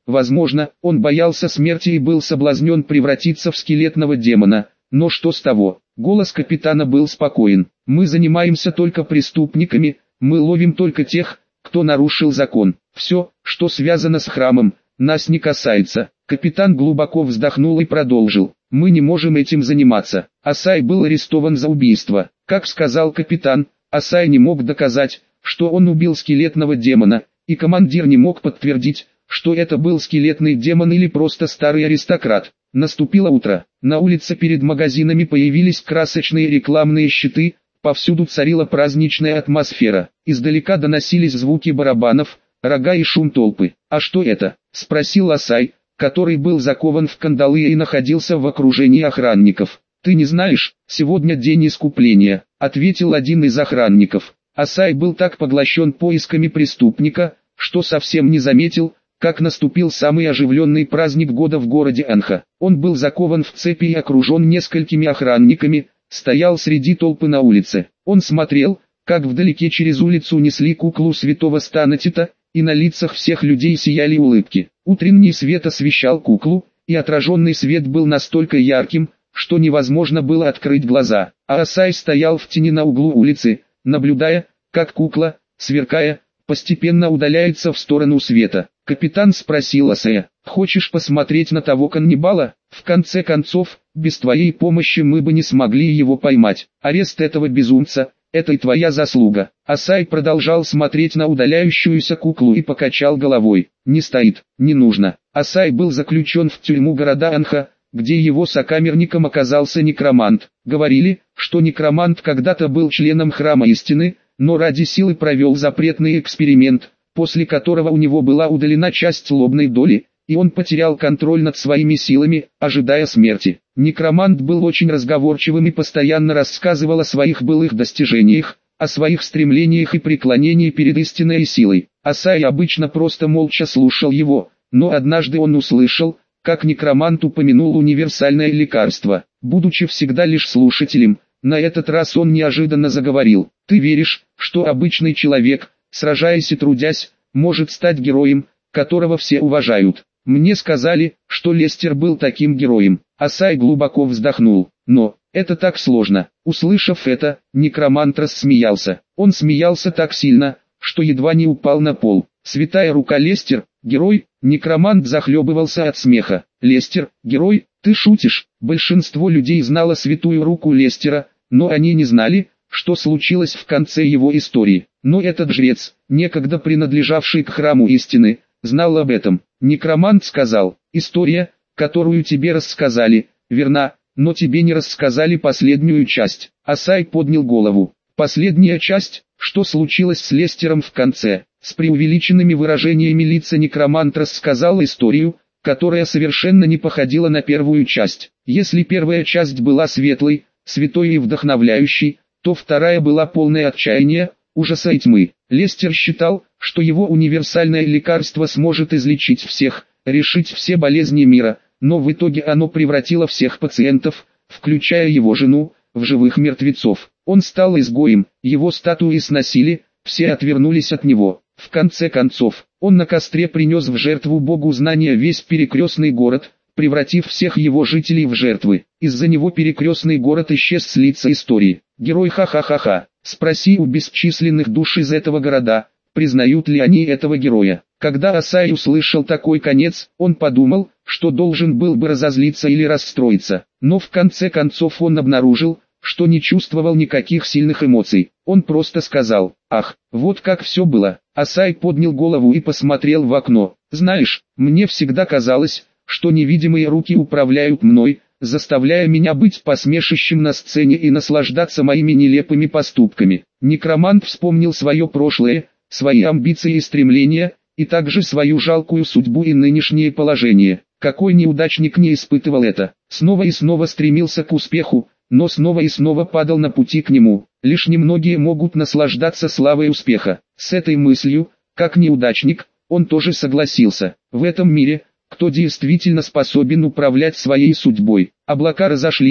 Возможно, он боялся смерти и был соблазнен превратиться в скелетного демона, но что с того? Голос капитана был спокоен. Мы занимаемся только преступниками, мы ловим только тех, кто нарушил закон. Все, что связано с храмом, нас не касается. Капитан глубоко вздохнул и продолжил. Мы не можем этим заниматься. Асай был арестован за убийство. Как сказал капитан, Асай не мог доказать, что он убил скелетного демона, и командир не мог подтвердить, что это был скелетный демон или просто старый аристократ. Наступило утро. На улице перед магазинами появились красочные рекламные щиты, повсюду царила праздничная атмосфера. Издалека доносились звуки барабанов, рога и шум толпы. «А что это?» – спросил Асай, который был закован в кандалы и находился в окружении охранников. «Ты не знаешь, сегодня день искупления», – ответил один из охранников. Асай был так поглощен поисками преступника, что совсем не заметил, как наступил самый оживленный праздник года в городе Анха. Он был закован в цепи и окружен несколькими охранниками, стоял среди толпы на улице. Он смотрел, как вдалеке через улицу несли куклу святого Станатита, и на лицах всех людей сияли улыбки. Утренний свет освещал куклу, и отраженный свет был настолько ярким, что невозможно было открыть глаза. А Асай стоял в тени на углу улицы, наблюдая, как кукла, сверкая, постепенно удаляется в сторону света. Капитан спросил Асая: «Хочешь посмотреть на того каннибала? В конце концов, без твоей помощи мы бы не смогли его поймать. Арест этого безумца – это и твоя заслуга». Асай продолжал смотреть на удаляющуюся куклу и покачал головой. «Не стоит, не нужно». Асай был заключен в тюрьму города Анха, где его сокамерником оказался некромант. Говорили, что некромант когда-то был членом Храма Истины, но ради силы провел запретный эксперимент, после которого у него была удалена часть лобной доли, и он потерял контроль над своими силами, ожидая смерти. Некромант был очень разговорчивым и постоянно рассказывал о своих былых достижениях, о своих стремлениях и преклонении перед истинной силой. Асай обычно просто молча слушал его, но однажды он услышал, как некромант упомянул универсальное лекарство. Будучи всегда лишь слушателем, на этот раз он неожиданно заговорил: «Ты веришь, что обычный человек, сражаясь и трудясь, может стать героем, которого все уважают?» Мне сказали, что Лестер был таким героем. Асай глубоко вздохнул. Но, это так сложно. Услышав это, некромант рассмеялся. Он смеялся так сильно, что едва не упал на пол. Святая рука Лестер, герой? Некромант захлебывался от смеха. Лестер, герой? Ты шутишь? Большинство людей знало святую руку Лестера, но они не знали, что случилось в конце его истории. Но этот жрец, некогда принадлежавший к храму истины, знал об этом. Некромант сказал: «История, которую тебе рассказали, верна, но тебе не рассказали последнюю часть». Асай поднял голову. Последняя часть, что случилось с Лестером в конце. С преувеличенными выражениями лица некромант рассказал историю, которая совершенно не походила на первую часть. Если первая часть была светлой, святой и вдохновляющей, то вторая была полной отчаяния, ужаса и тьмы. Лестер считал, что его универсальное лекарство сможет излечить всех, решить все болезни мира, но в итоге оно превратило всех пациентов, включая его жену, в живых мертвецов. Он стал изгоем, его статуи сносили, все отвернулись от него. В конце концов, он на костре принес в жертву Богу знания весь перекрестный город, превратив всех его жителей в жертвы. Из-за него перекрестный город исчез с лица истории. Герой ха-ха-ха-ха. Спроси у бесчисленных душ из этого города, признают ли они этого героя. Когда Асай услышал такой конец, он подумал, что должен был бы разозлиться или расстроиться. Но в конце концов он обнаружил, что не чувствовал никаких сильных эмоций. Он просто сказал: «Ах, вот как все было». Асай поднял голову и посмотрел в окно. «Знаешь, мне всегда казалось, что невидимые руки управляют мной, заставляя меня быть посмешищем на сцене и наслаждаться моими нелепыми поступками». Некромант вспомнил свое прошлое, свои амбиции и стремления, и также свою жалкую судьбу и нынешнее положение. Какой неудачник не испытывал это? Снова и снова стремился к успеху, но снова и снова падал на пути к нему. Лишь немногие могут наслаждаться славой успеха. С этой мыслью, как неудачник, он тоже согласился. В этом мире, кто действительно способен управлять своей судьбой? Облака разошлись,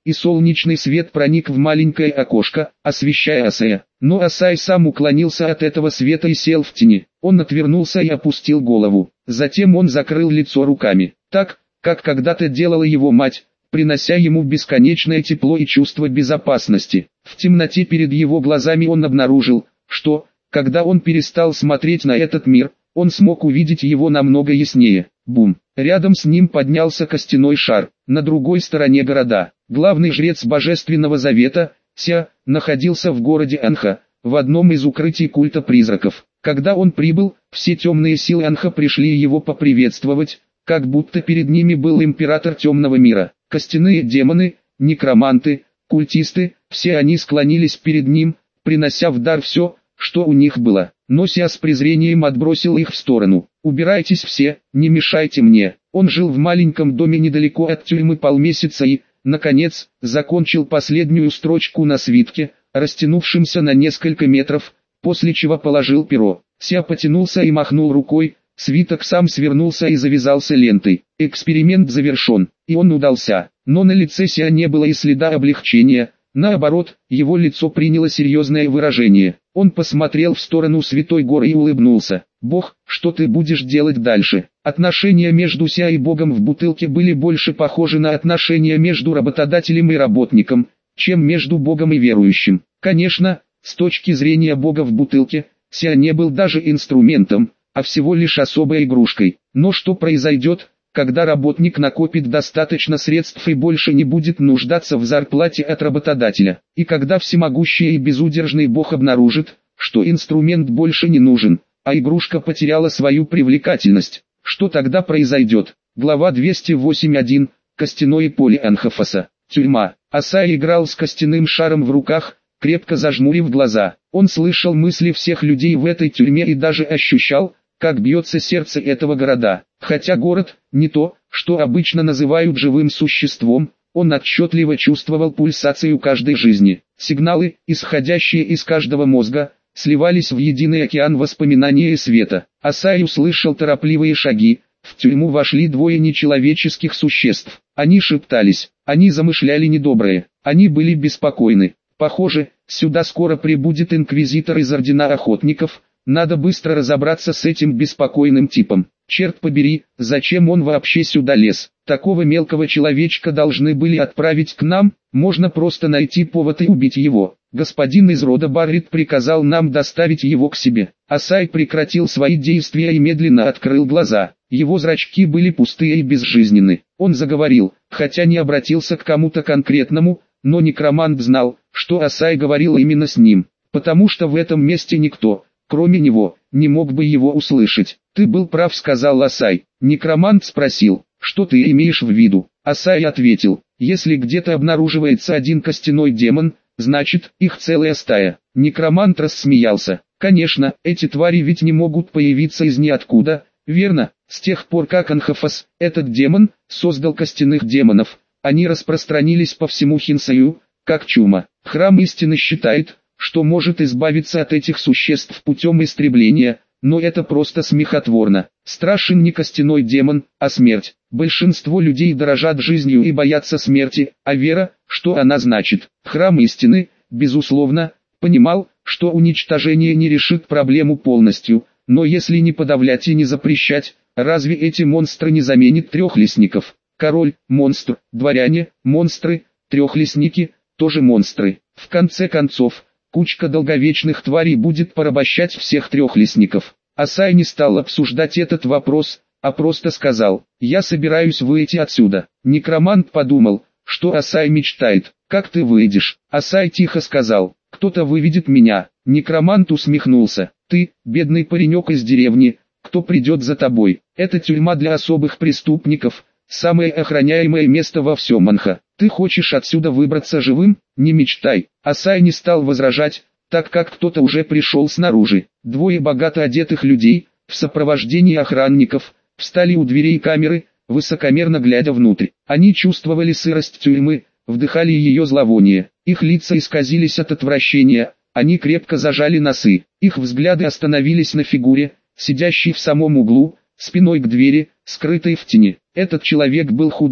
и солнечный свет проник в маленькое окошко, освещая Асая. Но Асай сам уклонился от этого света и сел в тени. Он отвернулся и опустил голову. Затем он закрыл лицо руками, так, как когда-то делала его мать, принося ему бесконечное тепло и чувство безопасности. В темноте перед его глазами он обнаружил, что, когда он перестал смотреть на этот мир, он смог увидеть его намного яснее. Бум! Рядом с ним поднялся костяной шар. На другой стороне города, главный жрец Божественного Завета, Ся, находился в городе Анха, в одном из укрытий культа призраков. Когда он прибыл, все темные силы Анха пришли его поприветствовать, как будто перед ними был император темного мира. Костяные демоны, некроманты, культисты, все они склонились перед ним, принося в дар все, что у них было. Но Ся с презрением отбросил их в сторону. «Убирайтесь все, не мешайте мне». Он жил в маленьком доме недалеко от тюрьмы полмесяца и, наконец, закончил последнюю строчку на свитке, растянувшемся на несколько метров, после чего положил перо. Ся потянулся и махнул рукой, свиток сам свернулся и завязался лентой. Эксперимент завершен, и он удался. Но на лице Ся не было и следа облегчения. Наоборот, его лицо приняло серьезное выражение. Он посмотрел в сторону Святой Горы и улыбнулся. «Бог, что ты будешь делать дальше?» Отношения между Ся и Богом в бутылке были больше похожи на отношения между работодателем и работником, чем между Богом и верующим. Конечно, с точки зрения Бога в бутылке, Ся не был даже инструментом, а всего лишь особой игрушкой. Но что произойдет, когда работник накопит достаточно средств и больше не будет нуждаться в зарплате от работодателя? И когда всемогущий и безудержный Бог обнаружит, что инструмент больше не нужен, а игрушка потеряла свою привлекательность, что тогда произойдет? Глава двести восемь точка один. Костяное поле Анхафаса. Тюрьма. Асай играл с костяным шаром в руках, крепко зажмурив глаза. Он слышал мысли всех людей в этой тюрьме и даже ощущал, как бьется сердце этого города. Хотя город – не то, что обычно называют живым существом, он отчетливо чувствовал пульсацию каждой жизни. Сигналы, исходящие из каждого мозга, сливались в единый океан воспоминания и света. Асай услышал торопливые шаги. В тюрьму вошли двое нечеловеческих существ. Они шептались, они замышляли недоброе, они были беспокойны. Похоже, сюда скоро прибудет инквизитор из Ордена Охотников. Надо быстро разобраться с этим беспокойным типом. Черт побери, зачем он вообще сюда лез? Такого мелкого человечка должны были отправить к нам, можно просто найти повод и убить его. Господин из рода Баррит приказал нам доставить его к себе. Асай прекратил свои действия и медленно открыл глаза. Его зрачки были пустые и безжизненны. Он заговорил, хотя не обратился к кому-то конкретному, но некромант знал, что Асай говорил именно с ним, потому что в этом месте никто, кроме него, не мог бы его услышать. «Ты был прав», — сказал Асай. Некромант спросил, «Что ты имеешь в виду?» Асай ответил, «Если где-то обнаруживается один костяной демон, значит, их целая стая». Некромант рассмеялся. «Конечно, эти твари ведь не могут появиться из ниоткуда, верно? С тех пор как Анхафас, этот демон, создал костяных демонов, они распространились по всему Хинсаю, как чума. Храм истины считает, что может избавиться от этих существ путем истребления, но это просто смехотворно. Страшен не костяной демон, а смерть. Большинство людей дорожат жизнью и боятся смерти, а вера, что она значит? Храм истины, безусловно, понимал, что уничтожение не решит проблему полностью, но если не подавлять и не запрещать, разве эти монстры не заменят трехлесников? Король – монстр, дворяне – монстры, трехлесники – тоже монстры. В конце концов, кучка долговечных тварей будет порабощать всех трехлесников. Асай не стал обсуждать этот вопрос, а просто сказал, «Я собираюсь выйти отсюда». Некромант подумал, что Асай мечтает. «Как ты выйдешь?» Асай тихо сказал, «Кто-то выведет меня». Некромант усмехнулся, «Ты, бедный паренек из деревни, кто придет за тобой? Это тюрьма для особых преступников, самое охраняемое место во всем Анха. Ты хочешь отсюда выбраться живым? Не мечтай». Асай не стал возражать, так как кто-то уже пришел снаружи. Двое богато одетых людей, в сопровождении охранников, встали у дверей камеры, высокомерно глядя внутрь. Они чувствовали сырость тюрьмы, вдыхали ее зловоние. Их лица исказились от отвращения, они крепко зажали носы. Их взгляды остановились на фигуре, сидящей в самом углу, спиной к двери, скрытой в тени. Этот человек был худым,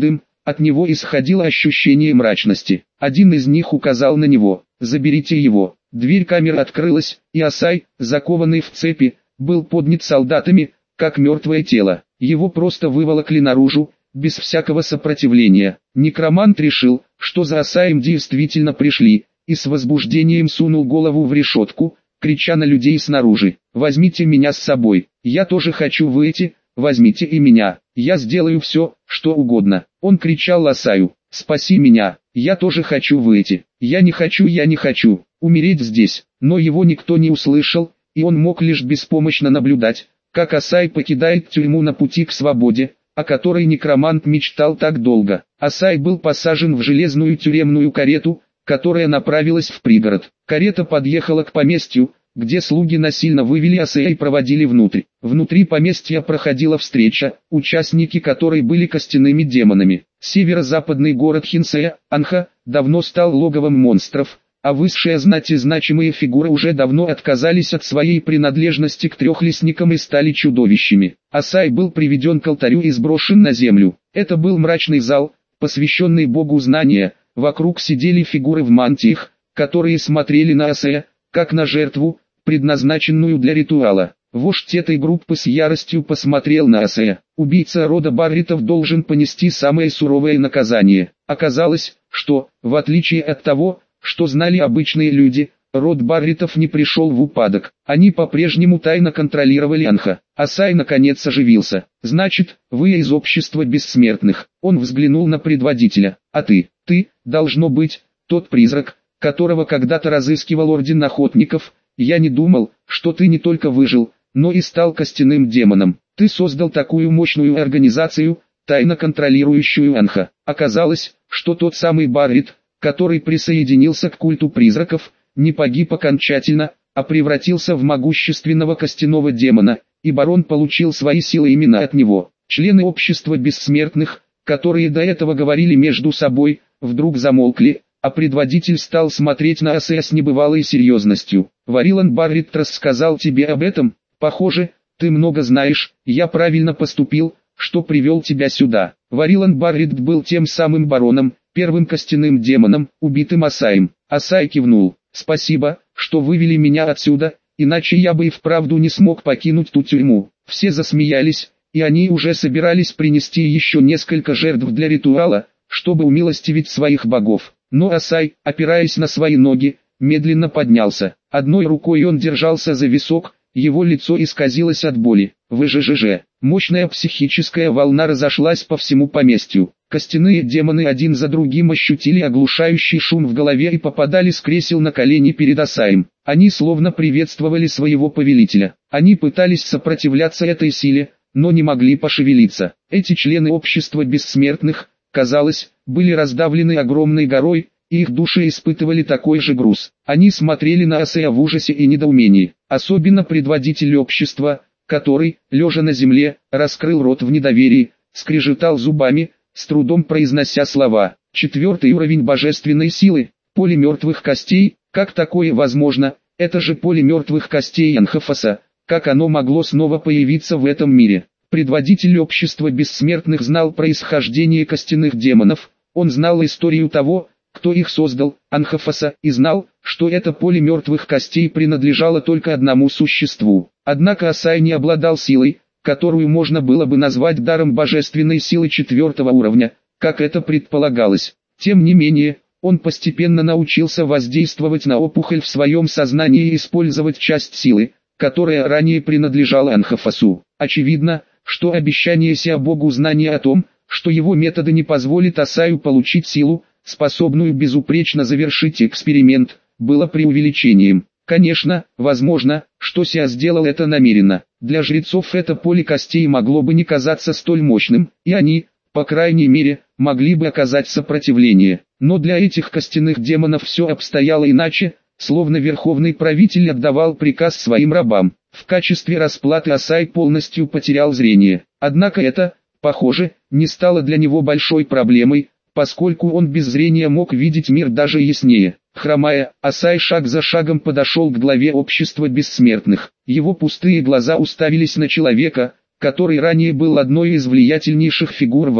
От него исходило ощущение мрачности. Один из них указал на него: «Заберите его». Дверь камеры открылась, и Асай, закованный в цепи, был поднят солдатами, как мертвое тело. Его просто выволокли наружу, без всякого сопротивления. Некромант решил, что за Асаем действительно пришли, и с возбуждением сунул голову в решетку, крича на людей снаружи: «Возьмите меня с собой, я тоже хочу выйти, возьмите и меня, я сделаю все, что угодно». Он кричал Асаю: «Спаси меня, я тоже хочу выйти, я не хочу, я не хочу умереть здесь». Но его никто не услышал, и он мог лишь беспомощно наблюдать, как Асай покидает тюрьму на пути к свободе, о которой некромант мечтал так долго. Асай был посажен в железную тюремную карету, которая направилась в пригород. Карета подъехала к поместью, где слуги насильно вывели Асая и проводили внутрь. Внутри поместья проходила встреча, участники которой были костяными демонами. Северо-западный город Хинсея, Анха, давно стал логовом монстров, а высшая знать и значимые фигуры уже давно отказались от своей принадлежности к трехлистникам и стали чудовищами. Асай был приведен к алтарю и сброшен на землю. Это был мрачный зал, посвященный богу знания. Вокруг сидели фигуры в мантиях, которые смотрели на Асая, как на жертву, предназначенную для ритуала. Вождь этой группы с яростью посмотрел на Асая. Убийца рода Барритов должен понести самое суровое наказание. Оказалось, что, в отличие от того, что знали обычные люди, род Барритов не пришел в упадок. Они по-прежнему тайно контролировали Анха. Асай наконец оживился. «Значит, вы из общества бессмертных». Он взглянул на предводителя. «А ты, ты, должно быть, тот призрак, которого когда-то разыскивал орден охотников. Я не думал, что ты не только выжил, но и стал костяным демоном. Ты создал такую мощную организацию, тайно контролирующую Анха». Оказалось, что тот самый Баррит, который присоединился к культу призраков, не погиб окончательно, а превратился в могущественного костяного демона, и барон получил свои силы именно от него. Члены общества бессмертных, которые до этого говорили между собой, вдруг замолкли, а предводитель стал смотреть на Асая с небывалой серьезностью. «Варилан Баррит рассказал тебе об этом? Похоже, ты много знаешь. Я правильно поступил, что привел тебя сюда». Варилан Баррит был тем самым бароном, первым костяным демоном, убитым Асаем. Асай кивнул. «Спасибо, что вывели меня отсюда, иначе я бы и вправду не смог покинуть ту тюрьму». Все засмеялись, и они уже собирались принести еще несколько жертв для ритуала, чтобы умилостивить своих богов. Но Асай, опираясь на свои ноги, медленно поднялся. Одной рукой он держался за висок, его лицо исказилось от боли. ВЖЖЖ. Мощная психическая волна разошлась по всему поместью. Костяные демоны один за другим ощутили оглушающий шум в голове и попадали с кресел на колени перед Асаем. Они словно приветствовали своего повелителя. Они пытались сопротивляться этой силе, но не могли пошевелиться. Эти члены общества бессмертных, казалось, были раздавлены огромной горой, и их души испытывали такой же груз. Они смотрели на Асая в ужасе и недоумении. Особенно предводитель общества, который, лежа на земле, раскрыл рот в недоверии, скрежетал зубами, с трудом произнося слова. Четвертый уровень божественной силы, поле мертвых костей. Как такое возможно? Это же поле мертвых костей Анхафаса. Как оно могло снова появиться в этом мире? Предводитель общества бессмертных знал происхождение костяных демонов. Он знал историю того, кто их создал, Анхафаса, и знал, что это поле мертвых костей принадлежало только одному существу. Однако Асай не обладал силой, которую можно было бы назвать даром божественной силы четвертого уровня, как это предполагалось. Тем не менее, он постепенно научился воздействовать на опухоль в своем сознании и использовать часть силы, которая ранее принадлежала Анхафасу. Очевидно, что обещание Сеа-богу знания о том, что его методы не позволят Асаю получить силу, способную безупречно завершить эксперимент, было преувеличением. Конечно, возможно, что Сеа сделал это намеренно. Для жрецов это поле костей могло бы не казаться столь мощным, и они, по крайней мере, могли бы оказать сопротивление. Но для этих костяных демонов все обстояло иначе, словно верховный правитель отдавал приказ своим рабам. В качестве расплаты Асай полностью потерял зрение. Однако это, похоже, не стало для него большой проблемой, поскольку он без зрения мог видеть мир даже яснее. Хромая, Асай шаг за шагом подошел к главе общества бессмертных. Его пустые глаза уставились на человека, который ранее был одной из влиятельнейших фигур в Анха.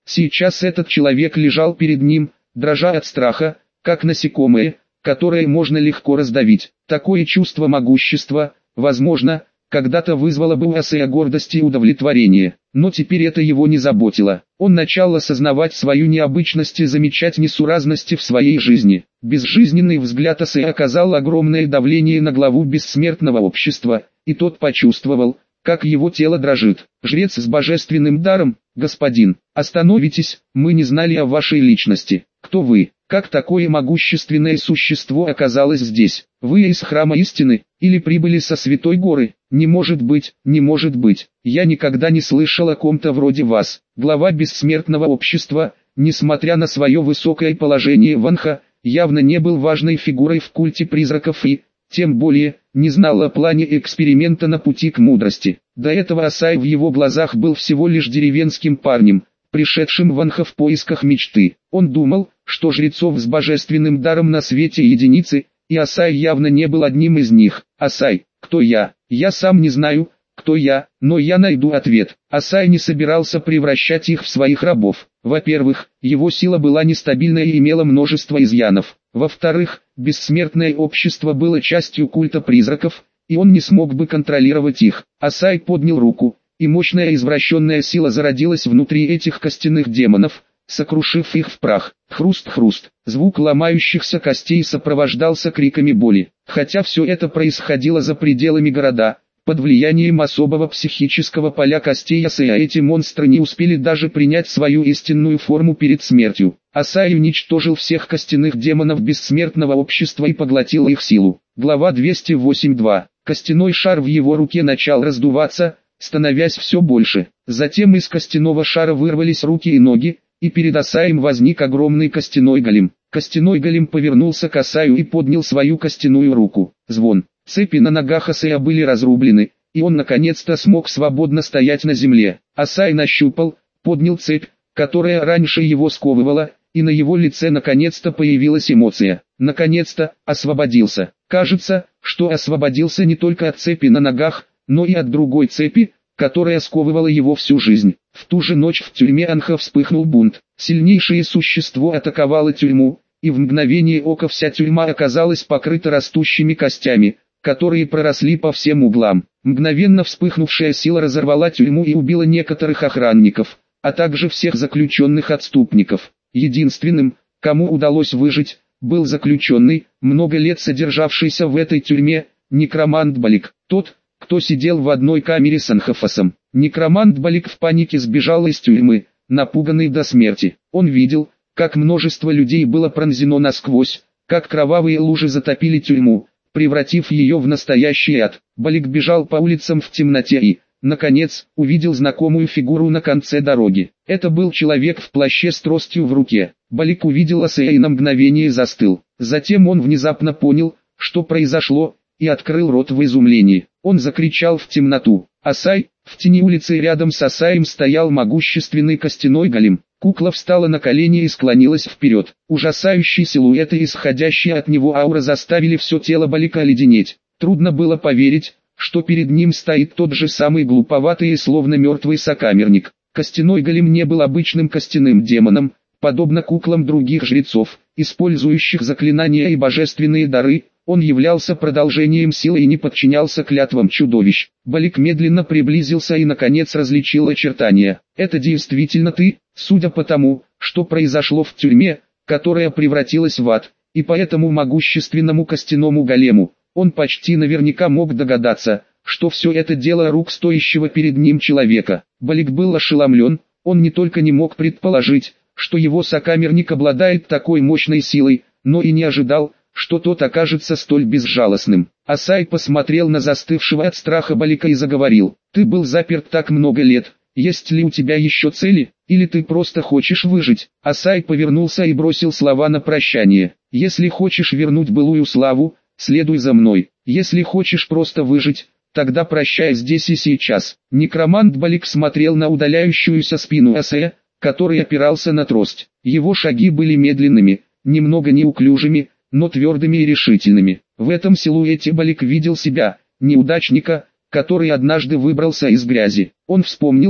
Сейчас этот человек лежал перед ним, дрожа от страха, как насекомое, которое можно легко раздавить. Такое чувство могущества, возможно, когда-то вызвало бы у Асея гордость и удовлетворение, но теперь это его не заботило. Он начал осознавать свою необычность и замечать несуразности в своей жизни. Безжизненный взгляд Асея оказал огромное давление на главу бессмертного общества, и тот почувствовал, как его тело дрожит. «Жрец с божественным даром, господин, остановитесь, мы не знали о вашей личности. Кто вы? Как такое могущественное существо оказалось здесь? Вы из храма истины, или прибыли со Святой Горы? Не может быть, не может быть. Я никогда не слышал о ком-то вроде вас». Глава бессмертного общества, несмотря на свое высокое положение в Анха, явно не был важной фигурой в культе призраков и, тем более, не знал о плане эксперимента на пути к мудрости. До этого Асай в его глазах был всего лишь деревенским парнем, пришедшим в Анха в поисках мечты. Он думал, что жрецов с божественным даром на свете единицы, и Асай явно не был одним из них. «Асай, кто я? Я сам не знаю, кто я, но я найду ответ». Асай не собирался превращать их в своих рабов. Во-первых, его сила была нестабильна и имела множество изъянов. Во-вторых, бессмертное общество было частью культа призраков, и он не смог бы контролировать их. Асай поднял руку, и мощная извращенная сила зародилась внутри этих костяных демонов, сокрушив их в прах. Хруст-хруст. Звук ломающихся костей сопровождался криками боли. Хотя все это происходило за пределами города, под влиянием особого психического поля костей Асая эти монстры не успели даже принять свою истинную форму перед смертью. Асай уничтожил всех костяных демонов бессмертного общества и поглотил их силу. Глава двести восемь два. Костяной шар в его руке начал раздуваться, становясь все больше. Затем из костяного шара вырвались руки и ноги, и перед Асаем возник огромный костяной голем. Костяной голем повернулся к Асаю и поднял свою костяную руку. Звон. Цепи на ногах Асая были разрублены, и он наконец-то смог свободно стоять на земле. Асай нащупал, поднял цепь, которая раньше его сковывала, и на его лице наконец-то появилась эмоция. Наконец-то, освободился. Кажется, что освободился не только от цепи на ногах, но и от другой цепи, которая сковывала его всю жизнь. В ту же ночь в тюрьме Анха вспыхнул бунт. Сильнейшее существо атаковало тюрьму, и в мгновение ока вся тюрьма оказалась покрыта растущими костями, которые проросли по всем углам. Мгновенно вспыхнувшая сила разорвала тюрьму и убила некоторых охранников, а также всех заключенных-отступников. Единственным, кому удалось выжить, был заключенный, много лет содержавшийся в этой тюрьме, некромант Балик, тот, кто сидел в одной камере с Анхафасом. Некромант Балик в панике сбежал из тюрьмы, напуганный до смерти. Он видел, как множество людей было пронзено насквозь, как кровавые лужи затопили тюрьму, превратив ее в настоящий ад. Балик бежал по улицам в темноте и, наконец, увидел знакомую фигуру на конце дороги. Это был человек в плаще с тростью в руке. Балик увидел Асея и на мгновение застыл. Затем он внезапно понял, что произошло, и открыл рот в изумлении. Он закричал в темноту. «Асай!» В тени улицы рядом с Асаем стоял могущественный костяной голем. Кукла встала на колени и склонилась вперед. Ужасающий силуэт и исходящая от него аура заставили все тело Балика оледенеть. Трудно было поверить, что перед ним стоит тот же самый глуповатый и словно мертвый сокамерник. Костяной голем не был обычным костяным демоном, подобно куклам других жрецов, использующих заклинания и божественные дары. Он являлся продолжением силы и не подчинялся клятвам чудовищ. Балик медленно приблизился и наконец различил очертания. «Это действительно ты, судя по тому, что произошло в тюрьме, которая превратилась в ад, и по этому могущественному костяному голему». Он почти наверняка мог догадаться, что все это дело рук стоящего перед ним человека. Балик был ошеломлен, он не только не мог предположить, что его сокамерник обладает такой мощной силой, но и не ожидал, что тот окажется столь безжалостным. Асай посмотрел на застывшего от страха Балика и заговорил. «Ты был заперт так много лет, есть ли у тебя еще цели, или ты просто хочешь выжить?» Асай повернулся и бросил слова на прощание. «Если хочешь вернуть былую славу, следуй за мной. Если хочешь просто выжить, тогда прощай здесь и сейчас». Некромант Балик смотрел на удаляющуюся спину Асая, который опирался на трость. Его шаги были медленными, немного неуклюжими, но твердыми и решительными. В этом силуэте Балик видел себя, неудачника, который однажды выбрался из грязи. Он вспомнил,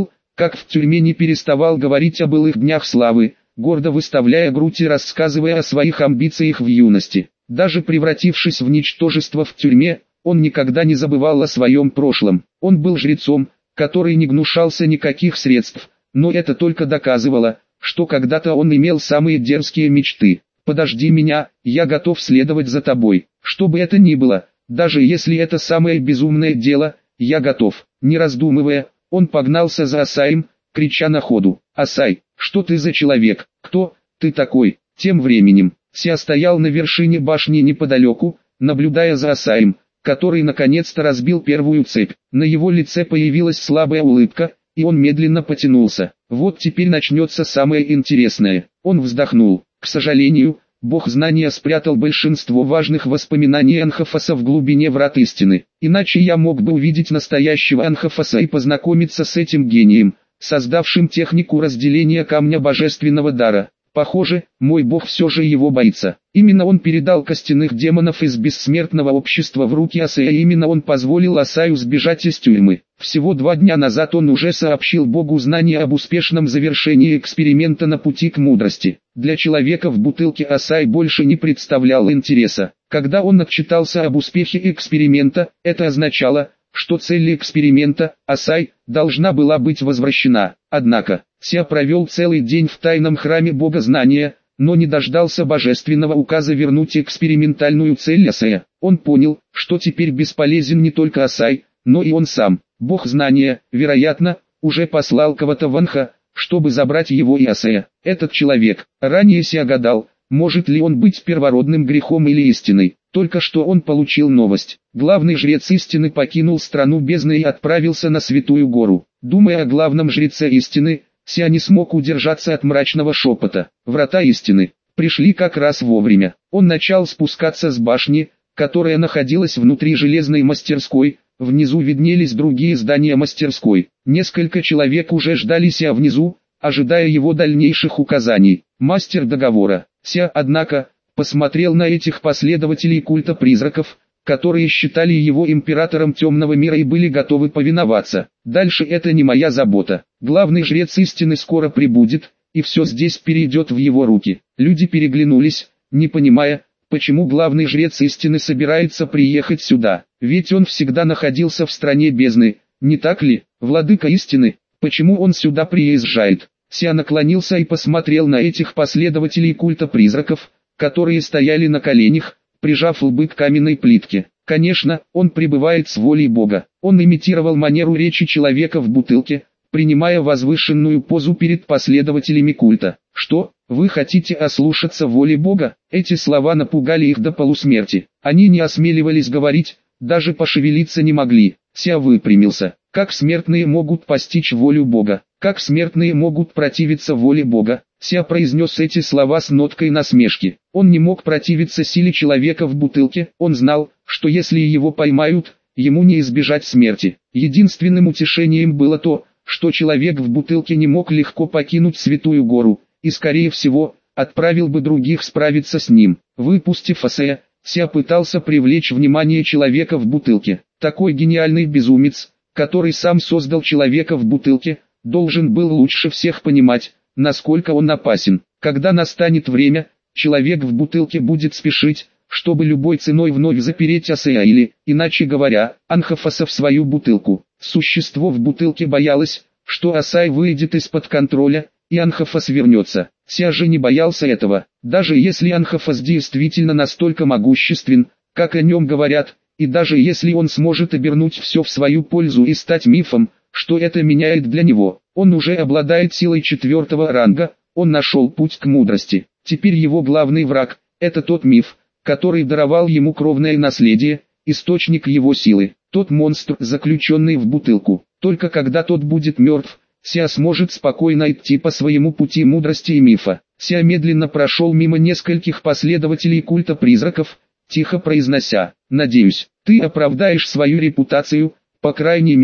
как в тюрьме не переставал говорить о былых днях славы, гордо выставляя грудь и рассказывая о своих амбициях в юности. Даже превратившись в ничтожество в тюрьме, он никогда не забывал о своем прошлом. Он был жрецом, который не гнушался никаких средств, но это только доказывало, что когда-то он имел самые дерзкие мечты. «Подожди меня, я готов следовать за тобой, что бы это ни было, даже если это самое безумное дело, я готов». Не раздумывая, он погнался за Асаем, крича на ходу: «Асай, что ты за человек, кто ты такой?» Тем временем, Ся стоял на вершине башни неподалеку, наблюдая за Асаем, который наконец-то разбил первую цепь. На его лице появилась слабая улыбка, и он медленно потянулся. Вот теперь начнется самое интересное. Он вздохнул. К сожалению, Бог знания спрятал большинство важных воспоминаний Анхафаса в глубине врат истины. Иначе я мог бы увидеть настоящего Анхафаса и познакомиться с этим гением, создавшим технику разделения камня божественного дара. Похоже, мой Бог все же его боится. Именно он передал костяных демонов из бессмертного общества в руки Асая, и именно он позволил Асаю сбежать из тюрьмы. Всего два дня назад он уже сообщил Богу знания об успешном завершении эксперимента на пути к мудрости. Для человека в бутылке Асай больше не представлял интереса. Когда он отчитался об успехе эксперимента, это означало, что цель эксперимента, Асай, должна была быть возвращена. Однако, Ся провел целый день в тайном храме Бога знания, но не дождался божественного указа вернуть экспериментальную цель Асая. Он понял, что теперь бесполезен не только Асай, но и он сам. Бог знания, вероятно, уже послал кого-то в Анха, чтобы забрать его и Асая. Этот человек, ранее Ся гадал, может ли он быть первородным грехом или истиной. Только что он получил новость. Главный жрец истины покинул страну бездны и отправился на Святую Гору. Думая о главном жреце истины, Ся не смог удержаться от мрачного шепота. Врата истины пришли как раз вовремя. Он начал спускаться с башни, которая находилась внутри железной мастерской. Внизу виднелись другие здания мастерской. Несколько человек уже ждали Ся внизу, ожидая его дальнейших указаний. Мастер договора. Ся, однако, посмотрел на этих последователей культа призраков, которые считали его императором темного мира и были готовы повиноваться. Дальше это не моя забота. Главный жрец истины скоро прибудет, и все здесь перейдет в его руки. Люди переглянулись, не понимая, почему главный жрец истины собирается приехать сюда. Ведь он всегда находился в стране бездны, не так ли, владыка истины? Почему он сюда приезжает? Ся наклонился и посмотрел на этих последователей культа призраков, которые стояли на коленях, прижав лбы к каменной плитке. Конечно, он пребывает с волей Бога. Он имитировал манеру речи человека в бутылке, принимая возвышенную позу перед последователями культа. «Что, вы хотите ослушаться воли Бога?» Эти слова напугали их до полусмерти. Они не осмеливались говорить, даже пошевелиться не могли. Ся выпрямился. Как смертные могут постичь волю Бога? Как смертные могут противиться воле Бога? Ся произнес эти слова с ноткой насмешки. Он не мог противиться силе человека в бутылке. Он знал, что если его поймают, ему не избежать смерти. Единственным утешением было то, что человек в бутылке не мог легко покинуть Святую Гору, и скорее всего, отправил бы других справиться с ним. Выпустив Асая, Ся пытался привлечь внимание человека в бутылке. Такой гениальный безумец, который сам создал человека в бутылке, должен был лучше всех понимать, насколько он опасен. Когда настанет время, человек в бутылке будет спешить, чтобы любой ценой вновь запереть Асая или, иначе говоря, Анхафаса в свою бутылку. Существо в бутылке боялось, что Асай выйдет из-под контроля, и Анхафас вернется. Ся же не боялся этого. Даже если Анхафас действительно настолько могуществен, как о нем говорят, и даже если он сможет обернуть все в свою пользу и стать мифом, что это меняет для него, он уже обладает силой четвертого ранга, он нашел путь к мудрости. Теперь его главный враг – это тот миф, который даровал ему кровное наследие, источник его силы, тот монстр, заключенный в бутылку. Только когда тот будет мертв, Ся сможет спокойно идти по своему пути мудрости и мифа. Ся медленно прошел мимо нескольких последователей культа призраков, тихо произнося: «Надеюсь, ты оправдаешь свою репутацию, по крайней мере,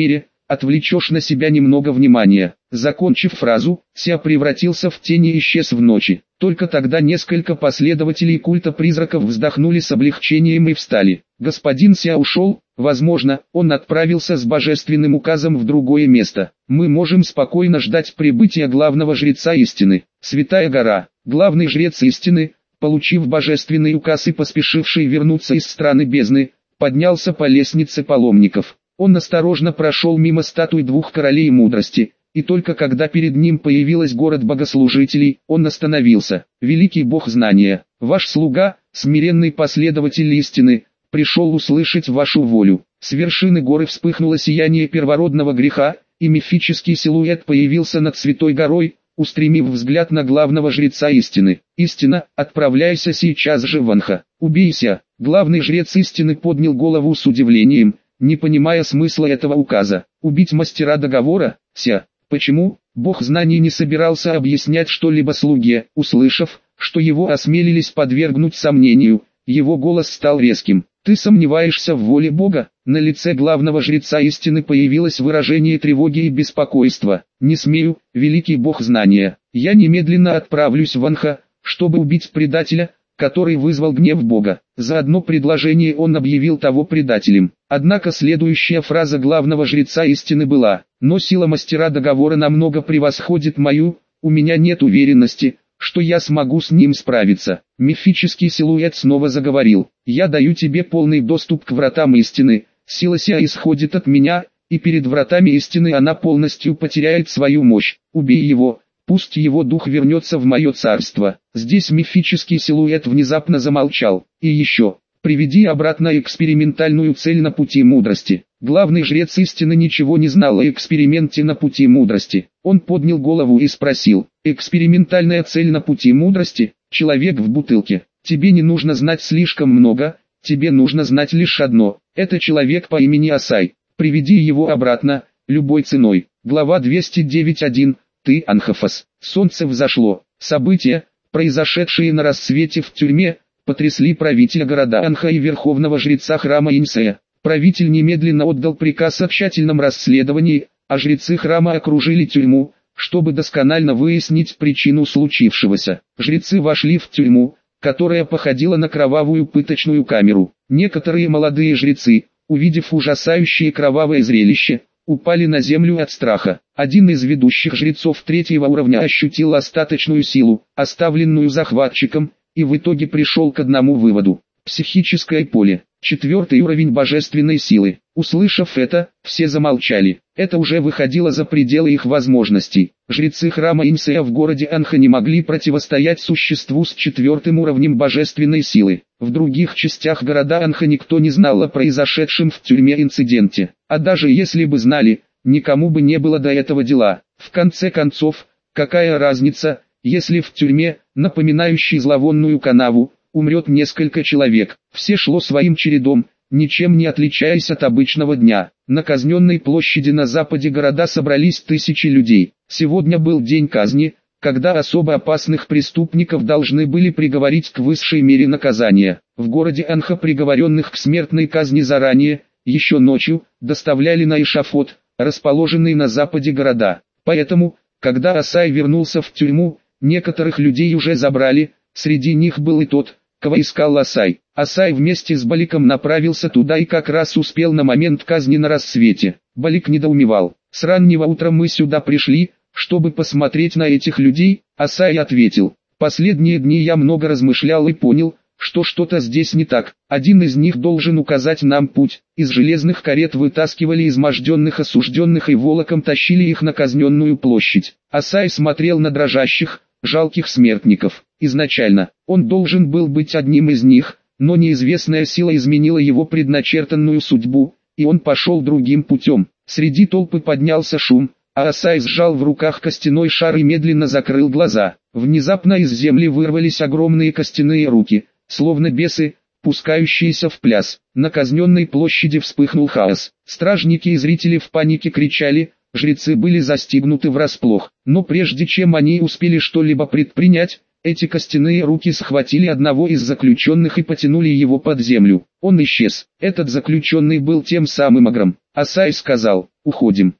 отвлечешь на себя немного внимания». Закончив фразу, Ся превратился в тень и исчез в ночи. Только тогда несколько последователей культа призраков вздохнули с облегчением и встали. Господин Ся ушел, возможно, он отправился с божественным указом в другое место. Мы можем спокойно ждать прибытия главного жреца истины. Святая гора, главный жрец истины, получив божественный указ и поспешивший вернуться из страны бездны, поднялся по лестнице паломников. Он осторожно прошел мимо статуй двух королей мудрости, и только когда перед ним появилась город богослужителей, он остановился. «Великий Бог знания, ваш слуга, смиренный последователь истины, пришел услышать вашу волю». С вершины горы вспыхнуло сияние первородного греха, и мифический силуэт появился над Святой горой, устремив взгляд на главного жреца истины. «Истина, отправляйся сейчас же в Анха, убейся». Главный жрец истины поднял голову с удивлением, не понимая смысла этого указа. «Убить мастера договора? Ся, почему?» Бог знаний не собирался объяснять что-либо слуге. Услышав, что его осмелились подвергнуть сомнению, его голос стал резким. «Ты сомневаешься в воле Бога?» На лице главного жреца истины появилось выражение тревоги и беспокойства. «Не смею, великий Бог знания. Я немедленно отправлюсь в Анха, чтобы убить предателя, который вызвал гнев Бога». За одно предложение он объявил того предателем. Однако следующая фраза главного жреца истины была: «Но сила мастера договора намного превосходит мою, у меня нет уверенности, что я смогу с ним справиться». Мифический силуэт снова заговорил: «Я даю тебе полный доступ к вратам истины, сила сия исходит от меня, и перед вратами истины она полностью потеряет свою мощь. Убей его, пусть его дух вернется в мое царство». Здесь мифический силуэт внезапно замолчал. «И еще, приведи обратно экспериментальную цель на пути мудрости». Главный жрец истины ничего не знал о эксперименте на пути мудрости. Он поднял голову и спросил: «Экспериментальная цель на пути мудрости? Человек в бутылке. Тебе не нужно знать слишком много, тебе нужно знать лишь одно. Это человек по имени Асай. Приведи его обратно, любой ценой». Глава двести девять один. Ты, Анхафас. Солнце взошло. События, произошедшие на рассвете в тюрьме, потрясли правителя города Анха и верховного жреца храма Инсея. Правитель немедленно отдал приказ о тщательном расследовании, а жрецы храма окружили тюрьму, чтобы досконально выяснить причину случившегося. Жрецы вошли в тюрьму, которая походила на кровавую пыточную камеру. Некоторые молодые жрецы, увидев ужасающее кровавое зрелище, упали на землю от страха. Один из ведущих жрецов третьего уровня ощутил остаточную силу, оставленную захватчиком, и в итоге пришел к одному выводу: психическое поле, четвертый уровень божественной силы. Услышав это, все замолчали. Это уже выходило за пределы их возможностей. Жрецы храма Инсея в городе Анха не могли противостоять существу с четвертым уровнем божественной силы. В других частях города Анха никто не знал о произошедшем в тюрьме инциденте. А даже если бы знали, никому бы не было до этого дела. В конце концов, какая разница, если в тюрьме, напоминающей зловонную канаву, умрет несколько человек? Все шло своим чередом, ничем не отличаясь от обычного дня. На казненной площади на западе города собрались тысячи людей. Сегодня был день казни, когда особо опасных преступников должны были приговорить к высшей мере наказания. В городе Анха приговоренных к смертной казни заранее, еще ночью, доставляли на эшафот, расположенный на западе города. Поэтому, когда Асай вернулся в тюрьму, некоторых людей уже забрали, среди них был и тот, кого искал Асай. Асай вместе с Баликом направился туда и как раз успел на момент казни на рассвете. Балик недоумевал: «С раннего утра мы сюда пришли, чтобы посмотреть на этих людей». Асай ответил: «Последние дни я много размышлял и понял, что что-то здесь не так. Один из них должен указать нам путь». Из железных карет вытаскивали изможденных осужденных и волоком тащили их на казненную площадь. Асай смотрел на дрожащих, жалких смертников. Изначально, он должен был быть одним из них, но неизвестная сила изменила его предначертанную судьбу, и он пошел другим путем. Среди толпы поднялся шум, а Асай сжал в руках костяной шар и медленно закрыл глаза. Внезапно из земли вырвались огромные костяные руки, словно бесы, пускающиеся в пляс. На казненной площади вспыхнул хаос. Стражники и зрители в панике кричали, жрецы были застигнуты врасплох. Но прежде чем они успели что-либо предпринять, эти костяные руки схватили одного из заключенных и потянули его под землю. Он исчез. Этот заключенный был тем самым Агром. Асай сказал: «Уходим».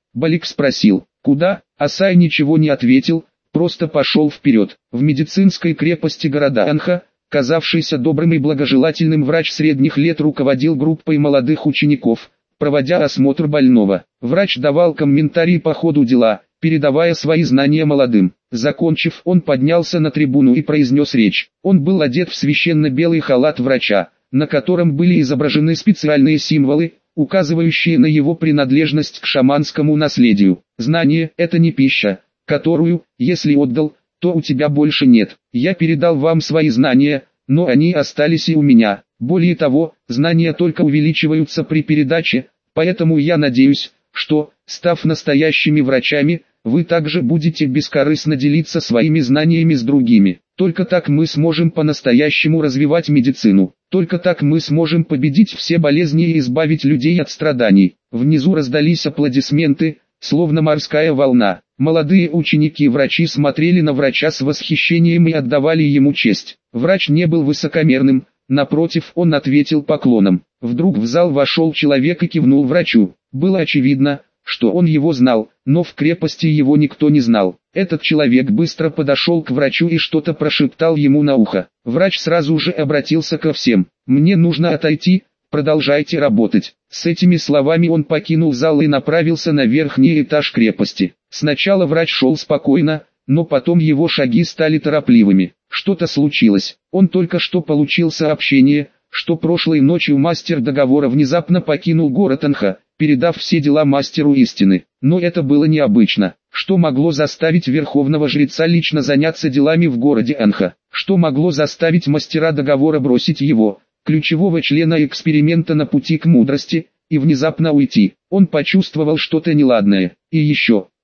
Балик спросил, куда, Асай ничего не ответил, просто пошел вперед. В медицинской крепости города Анха, казавшийся добрым и благожелательным врач средних лет руководил группой молодых учеников, проводя осмотр больного. Врач давал комментарии по ходу дела, передавая свои знания молодым. Закончив, он поднялся на трибуну и произнес речь. Он был одет в священно-белый халат врача, на котором были изображены специальные символы, указывающие на его принадлежность к шаманскому наследию. Знание – это не пища, которую, если отдал, то у тебя больше нет. Я передал вам свои знания, но они остались и у меня. Более того, знания только увеличиваются при передаче, поэтому я надеюсь, что, став настоящими врачами, вы также будете бескорыстно делиться своими знаниями с другими. Только так мы сможем по-настоящему развивать медицину. Только так мы сможем победить все болезни и избавить людей от страданий. Внизу раздались аплодисменты, словно морская волна. Молодые ученики и врачи смотрели на врача с восхищением и отдавали ему честь. Врач не был высокомерным, напротив, он ответил поклоном. Вдруг в зал вошел человек и кивнул врачу. Было очевидно, что он его знал, но в крепости его никто не знал. Этот человек быстро подошел к врачу и что-то прошептал ему на ухо. Врач сразу же обратился ко всем. «Мне нужно отойти, продолжайте работать». С этими словами он покинул зал и направился на верхний этаж крепости. Сначала врач шел спокойно, но потом его шаги стали торопливыми. Что-то случилось. Он только что получил сообщение, что прошлой ночью мастер договора внезапно покинул город Анха, передав все дела мастеру истины. Но это было необычно. Что могло заставить верховного жреца лично заняться делами в городе Анха? Что могло заставить мастера договора бросить его, ключевого члена эксперимента на пути к мудрости, и внезапно уйти? Он почувствовал что-то неладное. И еще,